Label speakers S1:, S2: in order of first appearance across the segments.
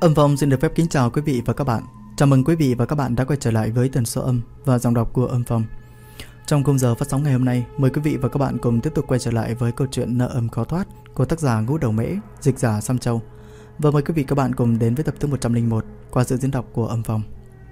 S1: Âm Phong xin được phép kính chào quý vị và các bạn. Chào mừng quý vị và các bạn đã quay trở lại với tần số âm và giọng đọc của Âm Phong. Trong khung giờ phát sóng ngày hôm nay, mời quý vị và các bạn cùng tiếp tục quay trở lại với câu chuyện Nợ Âm Khó Thoát của tác giả Ngũ Đầu Mễ, dịch giả Sam Châu. Và mời quý vị và các bạn cùng đến với tập thứ 101 qua sự diễn đọc của Âm Phong.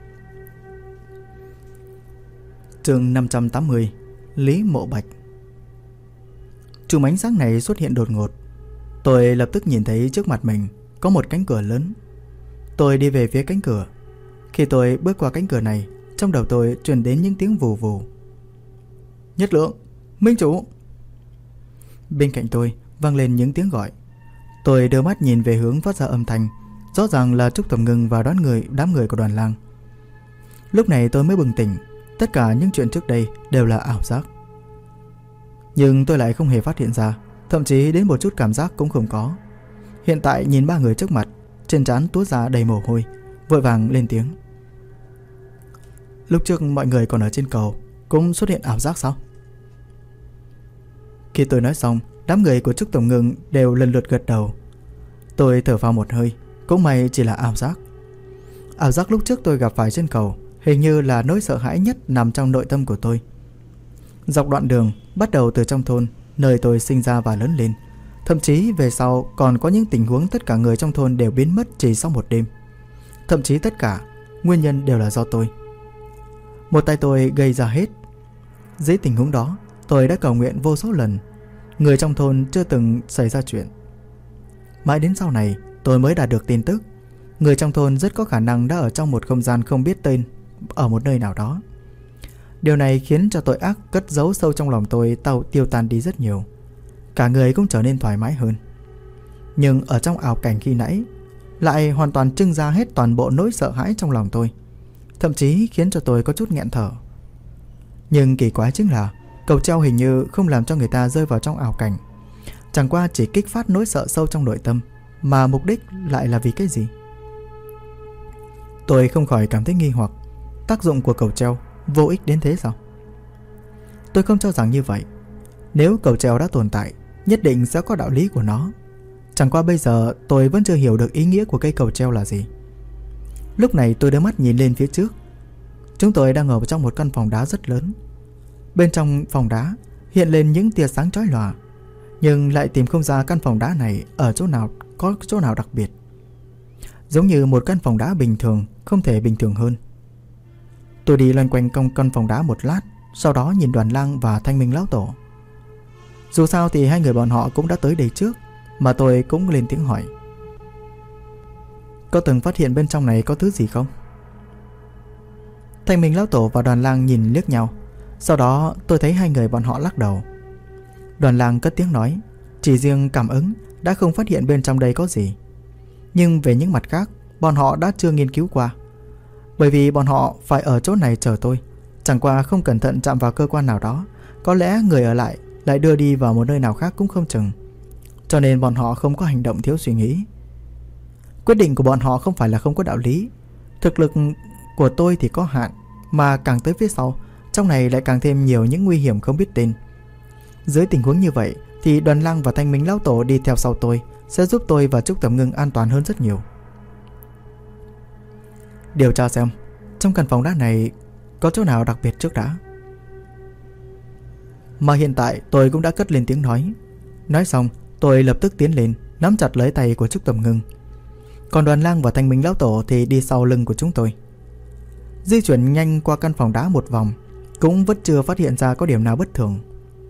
S1: Chương 580, Lý Mộ Bạch. Chùm ánh sáng này xuất hiện đột ngột. Tôi lập tức nhìn thấy trước mặt mình có một cánh cửa lớn. Tôi đi về phía cánh cửa. Khi tôi bước qua cánh cửa này, trong đầu tôi truyền đến những tiếng vù vù. Nhất Lượng, Minh Chủ. Bên cạnh tôi vang lên những tiếng gọi. Tôi đưa mắt nhìn về hướng phát ra âm thanh. Rõ ràng là Trúc Tầm Ngưng và đám người của Đoàn Lang. Lúc này tôi mới bừng tỉnh. Tất cả những chuyện trước đây đều là ảo giác. Nhưng tôi lại không hề phát hiện ra, thậm chí đến một chút cảm giác cũng không có. Hiện tại nhìn ba người trước mặt, trên trán túa ra đầy mồ hôi, vội vàng lên tiếng. Lúc trước mọi người còn ở trên cầu cũng xuất hiện ảo giác sao? Khi tôi nói xong, đám người của Trúc Tổng Ngưng đều lần lượt gật đầu. Tôi thở phào một hơi, cũng may chỉ là ảo giác. Ảo giác lúc trước tôi gặp phải trên cầu hình như là nỗi sợ hãi nhất nằm trong nội tâm của tôi. Dọc đoạn đường bắt đầu từ trong thôn, nơi tôi sinh ra và lớn lên, thậm chí về sau còn có những tình huống tất cả người trong thôn đều biến mất chỉ sau một đêm. Thậm chí tất cả nguyên nhân đều là do tôi. Một tay tôi gây ra hết. Dưới tình huống đó, tôi đã cầu nguyện vô số lần, người trong thôn chưa từng xảy ra chuyện. Mãi đến sau này tôi mới đạt được tin tức, người trong thôn rất có khả năng đã ở trong một không gian không biết tên, ở một nơi nào đó. Điều này khiến cho tội ác cất giấu sâu trong lòng tôi tiêu tan đi rất nhiều. Cả người cũng trở nên thoải mái hơn. Nhưng ở trong ảo cảnh khi nãy lại hoàn toàn trưng ra hết toàn bộ nỗi sợ hãi trong lòng tôi, thậm chí khiến cho tôi có chút nghẹn thở. Nhưng kỳ quái chính là cầu treo hình như không làm cho người ta rơi vào trong ảo cảnh, chẳng qua chỉ kích phát nỗi sợ sâu trong nội tâm, mà mục đích lại là vì cái gì? Tôi không khỏi cảm thấy nghi hoặc. Tác dụng của cầu treo vô ích đến thế sao? Tôi không cho rằng như vậy. Nếu cầu treo đã tồn tại, nhất định sẽ có đạo lý của nó. Chẳng qua bây giờ tôi vẫn chưa hiểu được ý nghĩa của cây cầu treo là gì. Lúc này tôi đưa mắt nhìn lên phía trước. Chúng tôi đang ở trong một căn phòng đá rất lớn. Bên trong phòng đá hiện lên những tia sáng chói lòa, nhưng lại tìm không ra căn phòng đá này ở chỗ nào có chỗ nào đặc biệt. Giống như một căn phòng đá bình thường, không thể bình thường hơn. Tôi đi loanh quanh trong căn phòng đá một lát, sau đó nhìn Đoàn Lang và Thanh Minh lão tổ. Dù sao thì hai người bọn họ cũng đã tới đây trước, mà tôi cũng lên tiếng hỏi. Có từng phát hiện bên trong này có thứ gì không? Thanh Minh lão tổ và Đoàn Lang nhìn liếc nhau. Sau đó tôi thấy hai người bọn họ lắc đầu. Đoàn Lang cất tiếng nói, chỉ riêng cảm ứng đã không phát hiện bên trong đây có gì. Nhưng về những mặt khác, bọn họ đã chưa nghiên cứu qua. Bởi vì bọn họ phải ở chỗ này chờ tôi. Chẳng qua không cẩn thận chạm vào cơ quan nào đó, có lẽ người ở lại đưa đi vào một nơi nào khác cũng không chừng. Cho nên bọn họ không có hành động thiếu suy nghĩ. Quyết định của bọn họ không phải là không có đạo lý. Thực lực của tôi thì có hạn, mà càng tới phía sau, trong này lại càng thêm nhiều những nguy hiểm không biết tên. Dưới tình huống như vậy thì Đoàn Lang và Thanh Minh lão tổ đi theo sau tôi sẽ giúp tôi và Trúc Tầm Ngưng an toàn hơn rất nhiều. Điều tra xem trong căn phòng đá này có chỗ nào đặc biệt trước đã. Mà hiện tại tôi cũng đã cất lên tiếng nói. Nói xong tôi lập tức tiến lên, nắm chặt lấy tay của Trúc Tầm Ngưng. Còn Đoàn Lang và Thanh Minh lão tổ thì đi sau lưng của chúng tôi. Di chuyển nhanh qua căn phòng đá một vòng, cũng vẫn chưa phát hiện ra có điểm nào bất thường.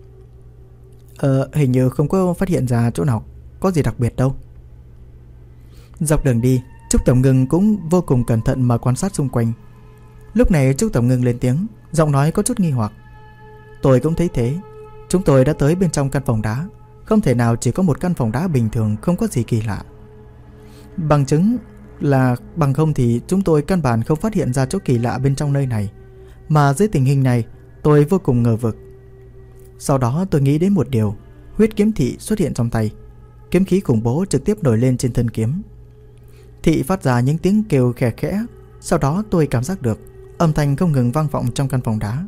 S1: Hình như không có phát hiện ra chỗ nào có gì đặc biệt đâu. Dọc đường đi, Trúc Tầm Ngưng cũng vô cùng cẩn thận mà quan sát xung quanh. Lúc này Trúc Tầm Ngưng lên tiếng, giọng nói có chút nghi hoặc. Tôi cũng thấy thế. Chúng tôi đã tới bên trong căn phòng đá, không thể nào chỉ có một căn phòng đá bình thường không có gì kỳ lạ. Bằng không thì chúng tôi căn bản không phát hiện ra chỗ kỳ lạ bên trong nơi này. Mà dưới tình hình này tôi vô cùng ngờ vực. Sau đó tôi nghĩ đến một điều. Huyết kiếm thị xuất hiện trong tay. Kiếm khí khủng bố trực tiếp nổi lên trên thân kiếm. Thị phát ra những tiếng kêu khẽ khẽ. Sau đó tôi cảm giác được âm thanh không ngừng vang vọng trong căn phòng đá.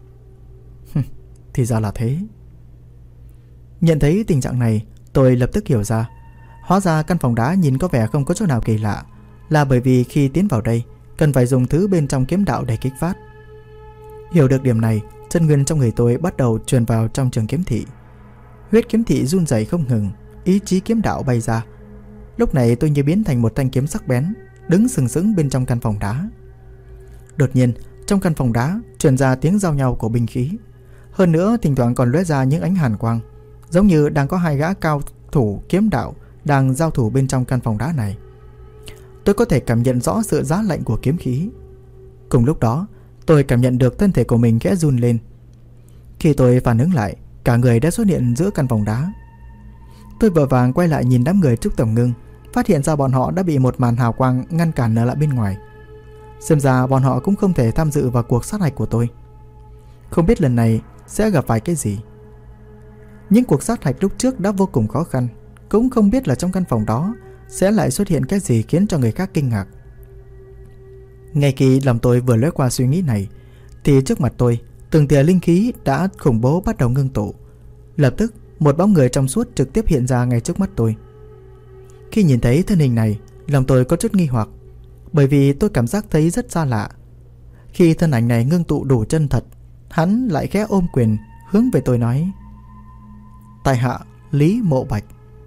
S1: Thì ra là thế. Nhận thấy tình trạng này, tôi lập tức hiểu ra. Hóa ra căn phòng đá nhìn có vẻ không có chỗ nào kỳ lạ, là bởi vì khi tiến vào đây cần phải dùng thứ bên trong kiếm đạo để kích phát. Hiểu được điểm này, chân nguyên trong người tôi bắt đầu truyền vào trong trường kiếm thị. Huyết kiếm thị run rẩy không ngừng, ý chí kiếm đạo bay ra. Lúc này tôi như biến thành một thanh kiếm sắc bén, đứng sừng sững bên trong căn phòng đá. Đột nhiên, trong căn phòng đá truyền ra tiếng giao nhau của binh khí. Hơn nữa, thỉnh thoảng còn lóe ra những ánh hàn quang, giống như đang có hai gã cao thủ kiếm đạo đang giao thủ bên trong căn phòng đá này. Tôi có thể cảm nhận rõ sự giá lạnh của kiếm khí. Cùng lúc đó, tôi cảm nhận được thân thể của mình khẽ run lên. Khi tôi phản ứng lại, cả người đã xuất hiện giữa căn phòng đá. Tôi vội vàng quay lại nhìn đám người Trúc Tổng Ngưng, phát hiện ra bọn họ đã bị một màn hào quang ngăn cản ở lại bên ngoài. Xem ra bọn họ cũng không thể tham dự vào cuộc sát hạch của tôi. Không biết lần này sẽ gặp phải cái gì. Những cuộc sát hạch lúc trước đã vô cùng khó khăn, cũng không biết là trong căn phòng đó sẽ lại xuất hiện cái gì khiến cho người khác kinh ngạc. Ngay khi lòng tôi vừa lướt qua suy nghĩ này, thì trước mặt tôi, từng tia linh khí đã khủng bố bắt đầu ngưng tụ. Lập tức, một bóng người trong suốt trực tiếp hiện ra ngay trước mắt tôi. Khi nhìn thấy thân hình này, lòng tôi có chút nghi hoặc, bởi vì tôi cảm giác thấy rất xa lạ. Khi thân ảnh này ngưng tụ đủ chân thật, hắn lại khẽ ôm quyền hướng về tôi nói: "Tại hạ Lý Mộ Bạch."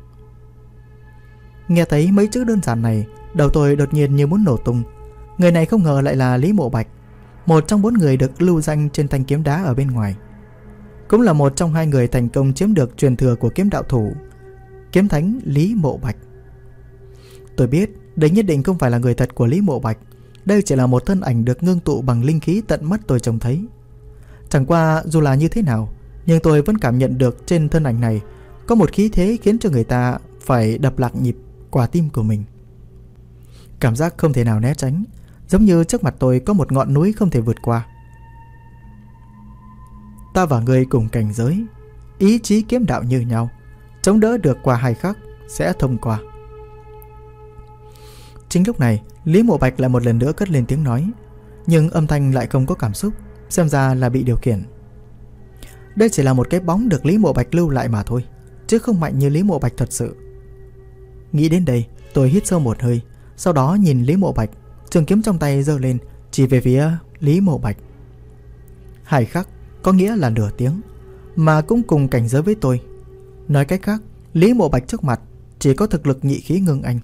S1: Nghe thấy mấy chữ đơn giản này, đầu tôi đột nhiên như muốn nổ tung. Người này không ngờ lại là Lý Mộ Bạch, một trong 4 người được lưu danh trên thanh kiếm đá ở bên ngoài, cũng là một trong 2 người thành công chiếm được truyền thừa của kiếm đạo thủ kiếm thánh Lý Mộ Bạch. Tôi biết đây nhất định không phải là người thật của Lý Mộ Bạch. Đây chỉ là một thân ảnh được ngưng tụ bằng linh khí tận mắt tôi trông thấy. Chẳng qua dù là như thế nào, nhưng tôi vẫn cảm nhận được trên thân ảnh này có một khí thế khiến cho người ta phải đập lạc nhịp quả tim của mình. Cảm giác không thể nào né tránh, giống như trước mặt tôi có một ngọn núi không thể vượt qua. Ta và ngươi cùng cảnh giới, ý chí kiếm đạo như nhau, chống đỡ được qua 2 khắc sẽ thông qua. Chính lúc này, Lý Mộ Bạch lại một lần nữa cất lên tiếng nói, nhưng âm thanh lại không có cảm xúc, xem ra là bị điều khiển. Đây chỉ là một cái bóng được Lý Mộ Bạch lưu lại mà thôi, chứ không mạnh như Lý Mộ Bạch thật sự. Nghĩ đến đây, tôi hít sâu một hơi, sau đó nhìn Lý Mộ Bạch, trường kiếm trong tay giơ lên, chỉ về phía Lý Mộ Bạch. 2 khắc có nghĩa là nửa tiếng, mà cũng cùng cảnh giới với tôi. Nói cách khác, Lý Mộ Bạch trước mặt chỉ có thực lực nhị khí ngưng anh.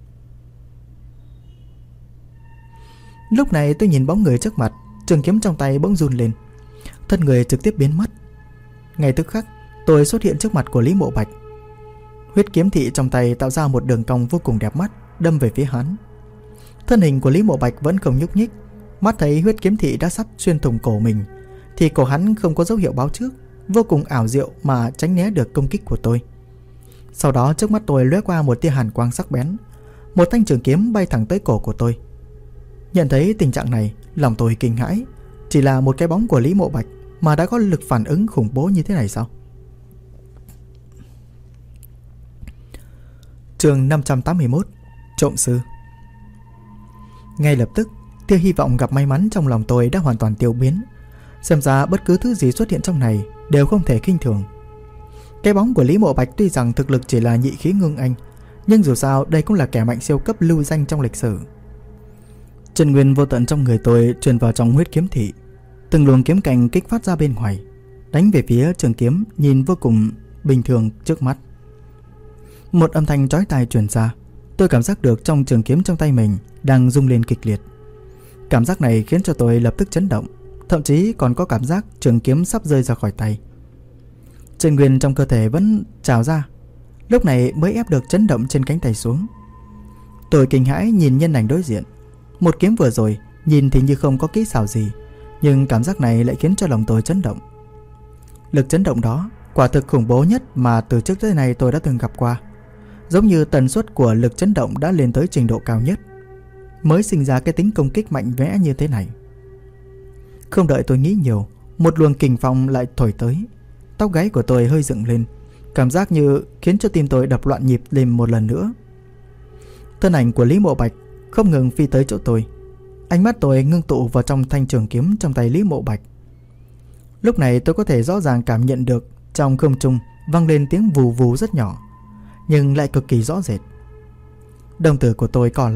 S1: Lúc này tôi nhìn bóng người trước mặt, trường kiếm trong tay bỗng run lên, thân người trực tiếp biến mất. Ngay tức khắc, tôi xuất hiện trước mặt của Lý Mộ Bạch. Huyết kiếm thị trong tay tạo ra một đường cong vô cùng đẹp mắt, đâm về phía hắn. Thân hình của Lý Mộ Bạch vẫn không nhúc nhích. Mắt thấy huyết kiếm thị đã sắp xuyên thủng cổ mình, thì cổ hắn không có dấu hiệu báo trước, vô cùng ảo diệu mà tránh né được công kích của tôi. Sau đó trước mắt tôi lóe qua một tia hàn quang sắc bén, một thanh trường kiếm bay thẳng tới cổ của tôi. Nhận thấy tình trạng này, lòng tôi kinh hãi. Chỉ là một cái bóng của Lý Mộ Bạch mà đã có lực phản ứng khủng bố như thế này sao? Chương 581: Trộm sư. Ngay lập tức, tia hy vọng gặp may mắn trong lòng tôi đã hoàn toàn tiêu biến. Xem ra bất cứ thứ gì xuất hiện trong này đều không thể khinh thường. Cái bóng của Lý Mộ Bạch tuy rằng thực lực chỉ là nhị khí ngưng anh, nhưng dù sao đây cũng là kẻ mạnh siêu cấp lưu danh trong lịch sử. Chân nguyên vô tận trong người tôi truyền vào trong huyết kiếm thị, từng luồng kiếm cành kích phát ra bên ngoài, đánh về phía trường kiếm nhìn vô cùng bình thường trước mắt. Một âm thanh chói tai truyền ra, tôi cảm giác được trong trường kiếm trong tay mình đang rung lên kịch liệt. Cảm giác này khiến cho tôi lập tức chấn động, thậm chí còn có cảm giác trường kiếm sắp rơi ra khỏi tay. Chân nguyên trong cơ thể vẫn trào ra, lúc này mới ép được chấn động trên cánh tay xuống. Tôi kinh hãi nhìn nhân ảnh đối diện. Một kiếm vừa rồi nhìn thì như không có kỹ xảo gì, nhưng cảm giác này lại khiến cho lòng tôi chấn động. Lực chấn động đó quả thực khủng bố nhất mà từ trước tới nay tôi đã từng gặp qua. Giống như tần suất của lực chấn động đã lên tới trình độ cao nhất, mới sinh ra cái tính công kích mạnh mẽ như thế này. Không đợi tôi nghĩ nhiều, một luồng kình phong lại thổi tới. Tóc gáy của tôi hơi dựng lên, cảm giác như khiến cho tim tôi đập loạn nhịp lên một lần nữa. Thân ảnh của Lý Mộ Bạch không ngừng phi tới chỗ tôi. Ánh mắt tôi ngưng tụ vào trong thanh trường kiếm trong tay Lý Mộ Bạch. Lúc này tôi có thể rõ ràng cảm nhận được trong không trung vang lên tiếng vù vù rất nhỏ, nhưng lại cực kỳ rõ rệt. Đồng tử của tôi co lại,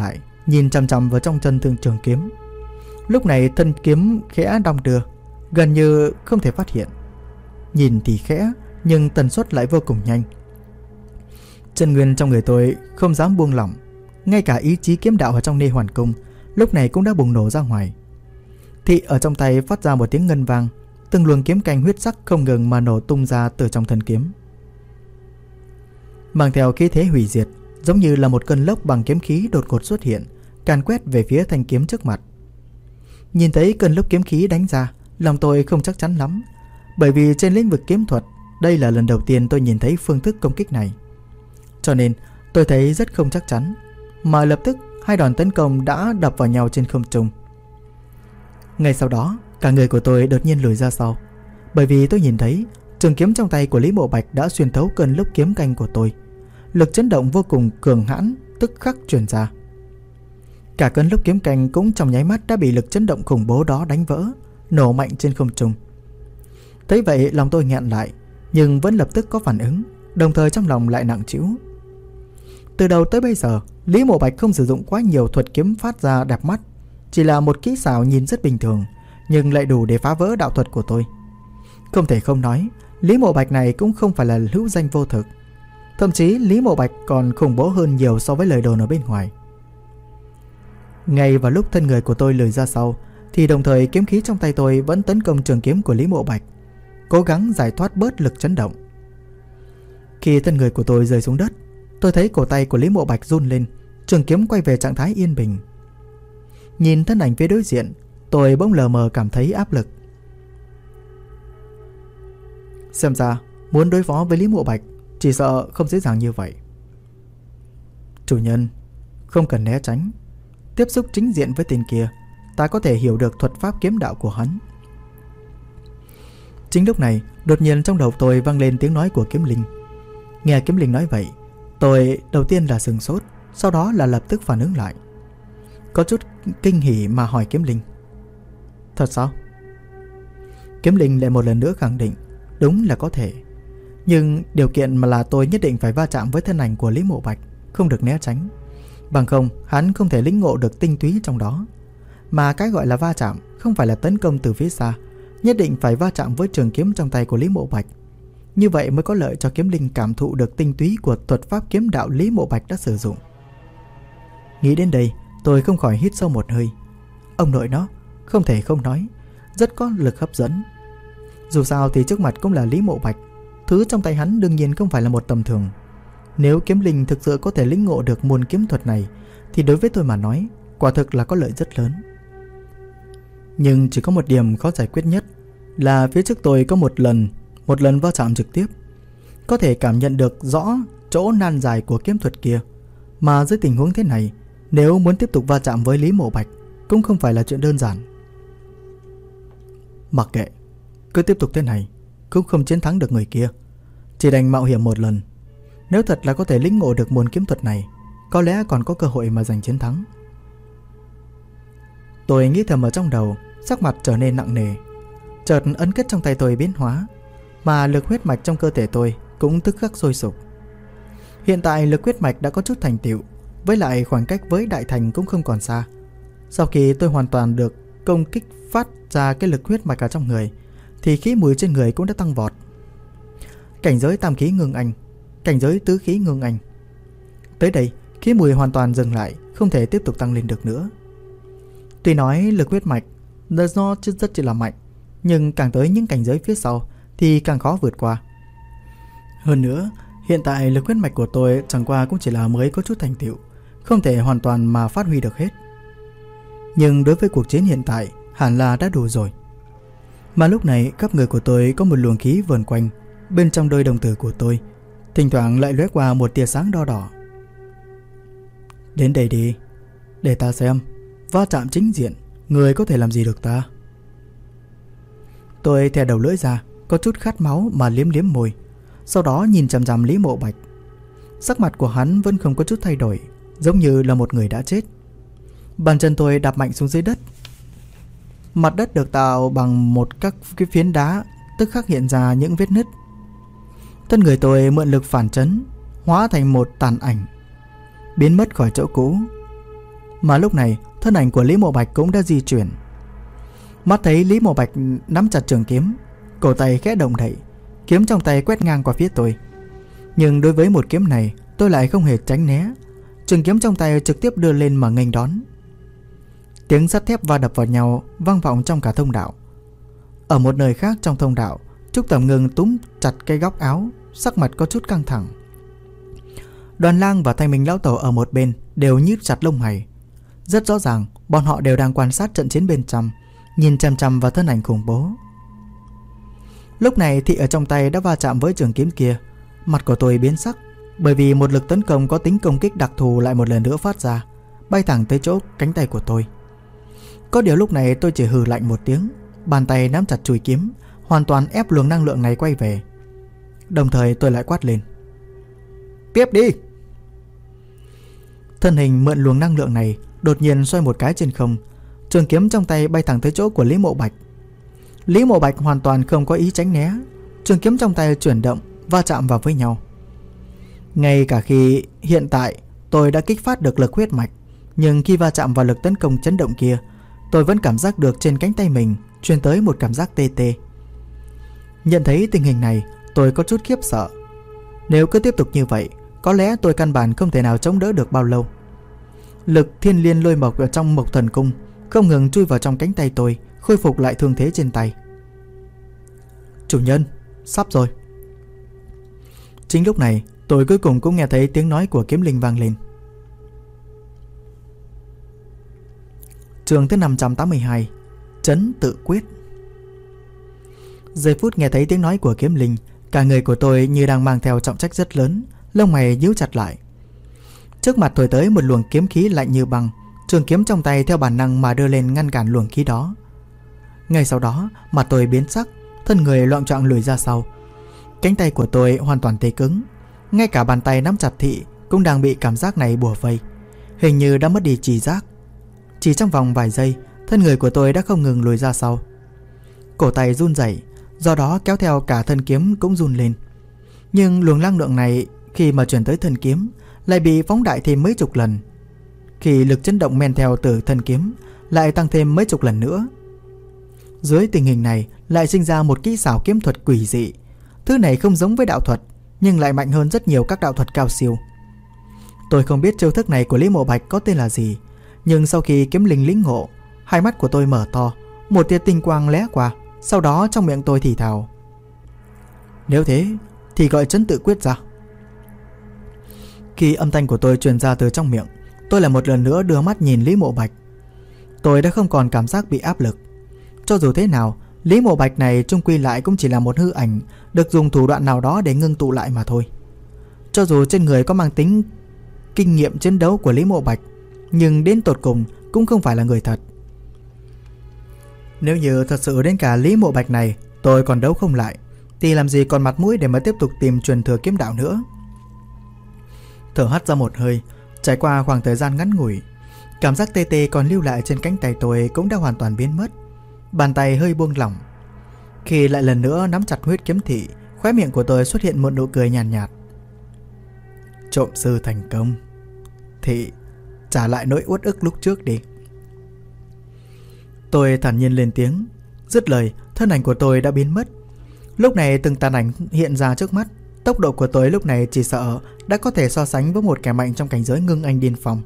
S1: nhìn chằm chằm vào trong chân thương trường kiếm. Lúc này thân kiếm khẽ đong đưa, gần như không thể phát hiện. Nhìn thì khẽ, nhưng tần suất lại vô cùng nhanh. Chân nguyên trong người tôi không dám buông lỏng, ngay cả ý chí kiếm đạo ở trong Nê Hoàn Cung lúc này cũng đã bùng nổ ra ngoài. Thị ở trong tay phát ra một tiếng ngân vang, từng luồng kiếm canh huyết sắc không ngừng mà nổ tung ra từ trong thân kiếm, mang theo khí thế hủy diệt, giống như là một cơn lốc bằng kiếm khí đột ngột xuất hiện, càn quét về phía thanh kiếm trước mặt. Nhìn thấy cơn lốc kiếm khí đánh ra, lòng tôi không chắc chắn lắm, bởi vì trên lĩnh vực kiếm thuật, đây là lần đầu tiên tôi nhìn thấy phương thức công kích này. Cho nên tôi thấy rất không chắc chắn, mà lập tức hai đòn tấn công đã đập vào nhau trên không trung. Ngay sau đó, cả người của tôi đột nhiên lùi ra sau, bởi vì tôi nhìn thấy trường kiếm trong tay của Lý Mộ Bạch đã xuyên thấu cơn lốc kiếm canh của tôi. Lực chấn động vô cùng cường hãn tức khắc truyền ra. Cả cơn lốc kiếm canh cũng trong nháy mắt đã bị lực chấn động khủng bố đó đánh vỡ, nổ mạnh trên không trung. Thấy vậy lòng tôi nghẹn lại, nhưng vẫn lập tức có phản ứng, đồng thời trong lòng lại nặng trĩu. Từ đầu tới bây giờ, Lý Mộ Bạch không sử dụng quá nhiều thuật kiếm phát ra đẹp mắt, chỉ là một kỹ xảo nhìn rất bình thường, nhưng lại đủ để phá vỡ đạo thuật của tôi. Không thể không nói, Lý Mộ Bạch này cũng không phải là hữu danh vô thực. Thậm chí Lý Mộ Bạch còn khủng bố hơn nhiều so với lời đồn ở bên ngoài. Ngay vào lúc thân người của tôi lùi ra sau, thì đồng thời kiếm khí trong tay tôi vẫn tấn công trường kiếm của Lý Mộ Bạch, cố gắng giải thoát bớt lực chấn động. Khi thân người của tôi rơi xuống đất, tôi thấy cổ tay của Lý Mộ Bạch run lên, trường kiếm quay về trạng thái yên bình. Nhìn thân ảnh phía đối diện, tôi bỗng lờ mờ cảm thấy áp lực. Xem ra muốn đối phó với Lý Mộ Bạch chỉ sợ không dễ dàng như vậy. Chủ nhân, không cần né tránh, tiếp xúc chính diện với tên kia, ta có thể hiểu được thuật pháp kiếm đạo của hắn. Chính lúc này, đột nhiên trong đầu tôi vang lên tiếng nói của Kiếm Linh. Nghe Kiếm Linh nói vậy, tôi đầu tiên là sửng sốt, sau đó là lập tức phản ứng lại, có chút kinh hỉ mà hỏi Kiếm Linh: thật sao? Kiếm Linh lại một lần nữa khẳng định đúng là có thể, nhưng điều kiện mà là tôi nhất định phải va chạm với thân ảnh của Lý Mộ Bạch, không được né tránh, bằng không hắn không thể lĩnh ngộ được tinh túy trong đó. Mà cái gọi là va chạm không phải là tấn công từ phía xa, nhất định phải va chạm với trường kiếm trong tay của Lý Mộ Bạch. Như vậy mới có lợi cho Kiếm Linh cảm thụ được tinh túy của thuật pháp kiếm đạo Lý Mộ Bạch đã sử dụng. Nghĩ đến đây, tôi không khỏi hít sâu một hơi. Ông nội nó, không thể không nói, rất có lực hấp dẫn. Dù sao thì trước mặt cũng là Lý Mộ Bạch, thứ trong tay hắn đương nhiên không phải là một tầm thường. Nếu Kiếm Linh thực sự có thể lĩnh ngộ được môn kiếm thuật này, thì đối với tôi mà nói, quả thực là có lợi rất lớn. Nhưng chỉ có một điểm khó giải quyết nhất là phía trước tôi có một lần va chạm trực tiếp, có thể cảm nhận được rõ chỗ nan giải của kiếm thuật kia. Mà dưới tình huống thế này, nếu muốn tiếp tục va chạm với Lý Mộ Bạch cũng không phải là chuyện đơn giản. Mặc kệ, cứ tiếp tục thế này cũng không chiến thắng được người kia, chỉ đành mạo hiểm một lần. Nếu thật là có thể lĩnh ngộ được môn kiếm thuật này, có lẽ còn có cơ hội mà giành chiến thắng. Tôi nghĩ thầm ở trong đầu, sắc mặt trở nên nặng nề. Chợt ấn kết trong tay tôi biến hóa, mà lực huyết mạch trong cơ thể tôi cũng tức khắc sôi sục. Hiện tại lực huyết mạch đã có chút thành tựu, với lại khoảng cách với đại thành cũng không còn xa. Sau khi tôi hoàn toàn được công kích phát ra cái lực huyết mạch ở trong người, thì khí mùi trên người cũng đã tăng vọt. Cảnh giới tam khí ngưng anh, cảnh giới tứ khí ngưng anh. Tới đây, khí mùi hoàn toàn dừng lại, không thể tiếp tục tăng lên được nữa. Tuy nói lực huyết mạch nó rất chỉ là mạnh, nhưng càng tới những cảnh giới phía sau thì càng khó vượt qua. Hơn nữa, hiện tại lực huyết mạch của tôi chẳng qua cũng chỉ là mới có chút thành tựu, không thể hoàn toàn mà phát huy được hết. Nhưng đối với cuộc chiến hiện tại, hẳn là đã đủ rồi. Mà lúc này khắp người của tôi có một luồng khí vờn quanh, bên trong đôi đồng tử của tôi thỉnh thoảng lại lóe qua một tia sáng đỏ đỏ. Đến đây đi, để ta xem va chạm chính diện người có thể làm gì được ta. Tôi thè đầu lưỡi ra, có chút khát máu mà liếm liếm môi, sau đó nhìn chằm chằm Lý Mộ Bạch. Sắc mặt của hắn vẫn không có chút thay đổi, giống như là một người đã chết. Bàn chân tôi đạp mạnh xuống dưới đất. Mặt đất được tạo bằng một các cái phiến đá, tức khắc hiện ra những vết nứt. Thân người tôi mượn lực phản chấn, hóa thành một tàn ảnh, biến mất khỏi chỗ cũ. Mà lúc này thân ảnh của Lý Mộ Bạch cũng đã di chuyển. Mắt thấy Lý Mộ Bạch nắm chặt trường kiếm, cổ tay khẽ động đậy, kiếm trong tay quét ngang qua phía tôi. Nhưng đối với một kiếm này, tôi lại không hề tránh né, trường kiếm trong tay trực tiếp đưa lên mà nghênh đón. Tiếng sắt thép va đập vào nhau vang vọng trong cả thông đạo. Ở một nơi khác trong thông đạo, Trúc Tầm Ngưng túm chặt cái góc áo, sắc mặt có chút căng thẳng. Đoàn Lang và Thanh Minh lão tổ ở một bên đều nhíp chặt lông mày. Rất rõ ràng bọn họ đều đang quan sát trận chiến bên trong, nhìn chằm chằm vào thân ảnh khủng bố. Lúc này Thị ở trong tay đã va chạm với trường kiếm kia. Mặt của tôi biến sắc, bởi vì một lực tấn công có tính công kích đặc thù lại một lần nữa phát ra, bay thẳng tới chỗ cánh tay của tôi. Có điều lúc này tôi chỉ hừ lạnh một tiếng, bàn tay nắm chặt chuôi kiếm, hoàn toàn ép luồng năng lượng này quay về. Đồng thời tôi lại quát lên: tiếp đi! Thân hình mượn luồng năng lượng này đột nhiên xoay một cái trên không, trường kiếm trong tay bay thẳng tới chỗ của Lý Mộ Bạch. Lý Mộ Bạch hoàn toàn không có ý tránh né, trường kiếm trong tay chuyển động, va chạm vào với nhau. Ngay cả khi hiện tại tôi đã kích phát được lực huyết mạch, nhưng khi va chạm vào lực tấn công chấn động kia, tôi vẫn cảm giác được trên cánh tay mình truyền tới một cảm giác tê tê. Nhận thấy tình hình này, tôi có chút khiếp sợ. Nếu cứ tiếp tục như vậy, có lẽ tôi căn bản không thể nào chống đỡ được bao lâu. Lực thiên liên lôi mộc ở trong Mộc Thần Cung không ngừng chui vào trong cánh tay tôi, khôi phục lại thương thế trên tay. Chủ nhân, sắp rồi. Chính lúc này, tôi cuối cùng cũng nghe thấy tiếng nói của Kiếm Linh vang lên. Chương thứ 582, Trấn Tự Quyết. Giây phút nghe thấy tiếng nói của Kiếm Linh, cả người của tôi như đang mang theo trọng trách rất lớn, lông mày nhíu chặt lại. Trước mặt thổi tới một luồng kiếm khí lạnh như băng, trường kiếm trong tay theo bản năng mà đưa lên ngăn cản luồng khí đó. Ngay sau đó, mặt tôi biến sắc, thân người loạng choạng lùi ra sau. Cánh tay của tôi hoàn toàn tê cứng, ngay cả bàn tay nắm chặt Thị cũng đang bị cảm giác này bủa vây, hình như đã mất đi trí giác. Chỉ trong vòng vài giây, thân người của tôi đã không ngừng lùi ra sau. Cổ tay run rẩy, do đó kéo theo cả thân kiếm cũng run lên. Nhưng luồng năng lượng này khi mà chuyển tới thân kiếm lại bị phóng đại thêm mấy chục lần. Khi lực chấn động men theo từ thân kiếm lại tăng thêm mấy chục lần nữa. Dưới tình hình này lại sinh ra một kỹ xảo kiếm thuật quỷ dị. Thứ này không giống với đạo thuật, nhưng lại mạnh hơn rất nhiều các đạo thuật cao siêu. Tôi không biết chiêu thức này của Lý Mộ Bạch có tên là gì, nhưng sau khi Kiếm Linh lĩnh ngộ, hai mắt của tôi mở to, một tia tinh quang lóe qua. Sau đó trong miệng tôi thì thào: nếu thế thì gọi Trấn Tự Quyết ra. Khi âm thanh của tôi truyền ra từ trong miệng, tôi lại một lần nữa đưa mắt nhìn Lý Mộ Bạch. Tôi đã không còn cảm giác bị áp lực. Cho dù thế nào, Lý Mộ Bạch này chung quy lại cũng chỉ là một hư ảnh, được dùng thủ đoạn nào đó để ngưng tụ lại mà thôi. Cho dù trên người có mang tính kinh nghiệm chiến đấu của Lý Mộ Bạch, nhưng đến tột cùng cũng không phải là người thật. Nếu như thật sự đến cả Lý Mộ Bạch này tôi còn đấu không lại, thì làm gì còn mặt mũi để mà tiếp tục tìm truyền thừa kiếm đạo nữa. Thở hắt ra một hơi, trải qua khoảng thời gian ngắn ngủi, cảm giác tê tê còn lưu lại trên cánh tay tôi cũng đã hoàn toàn biến mất. Bàn tay hơi buông lỏng. Khi lại lần nữa nắm chặt huyết kiếm Thị, khóe miệng của tôi xuất hiện một nụ cười nhàn nhạt. Trộm sư thành công. Thị, trả lại nỗi uất ức lúc trước đi. Tôi thản nhiên lên tiếng. Dứt lời, thân ảnh của tôi đã biến mất. Lúc này từng tàn ảnh hiện ra trước mắt. Tốc độ của tôi lúc này chỉ sợ đã có thể so sánh với một kẻ mạnh trong cảnh giới ngưng anh điên phong.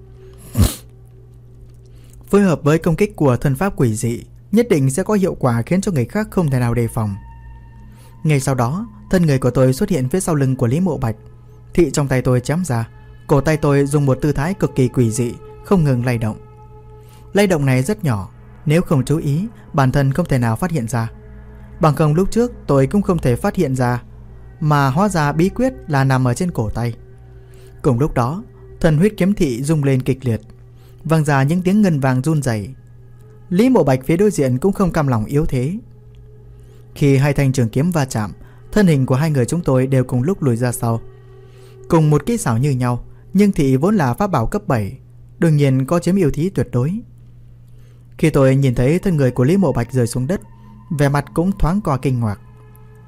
S1: Phối hợp với công kích của thân pháp quỷ dị, nhất định sẽ có hiệu quả khiến cho người khác không thể nào đề phòng. Ngay sau đó, thân người của tôi xuất hiện phía sau lưng của Lý Mộ Bạch. Thị trong tay tôi chém ra, cổ tay tôi dùng một tư thái cực kỳ quỷ dị, không ngừng lay động. Lay động này rất nhỏ, nếu không chú ý, bản thân không thể nào phát hiện ra. Bằng không lúc trước tôi cũng không thể phát hiện ra, mà hóa ra bí quyết là nằm ở trên cổ tay. Cùng lúc đó, thần huyết kiếm Thị rung lên kịch liệt, vang ra những tiếng ngân vang run rẩy. Lý Mộ Bạch phía đối diện cũng không cam lòng yếu thế. Khi hai thanh trường kiếm va chạm, thân hình của hai người chúng tôi đều cùng lúc lùi ra sau. Cùng một kỹ xảo như nhau, nhưng Thị vốn là pháp bảo cấp 7, đương nhiên có chiếm ưu thế tuyệt đối. Khi tôi nhìn thấy thân người của Lý Mộ Bạch rơi xuống đất, vẻ mặt cũng thoáng qua kinh ngạc.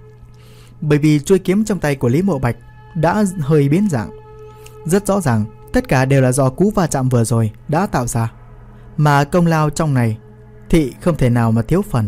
S1: Bởi vì chuôi kiếm trong tay của Lý Mộ Bạch đã hơi biến dạng. Rất rõ ràng, Tất cả đều là do cú va chạm vừa rồi đã tạo ra, mà công lao trong này thị không thể nào mà thiếu phần.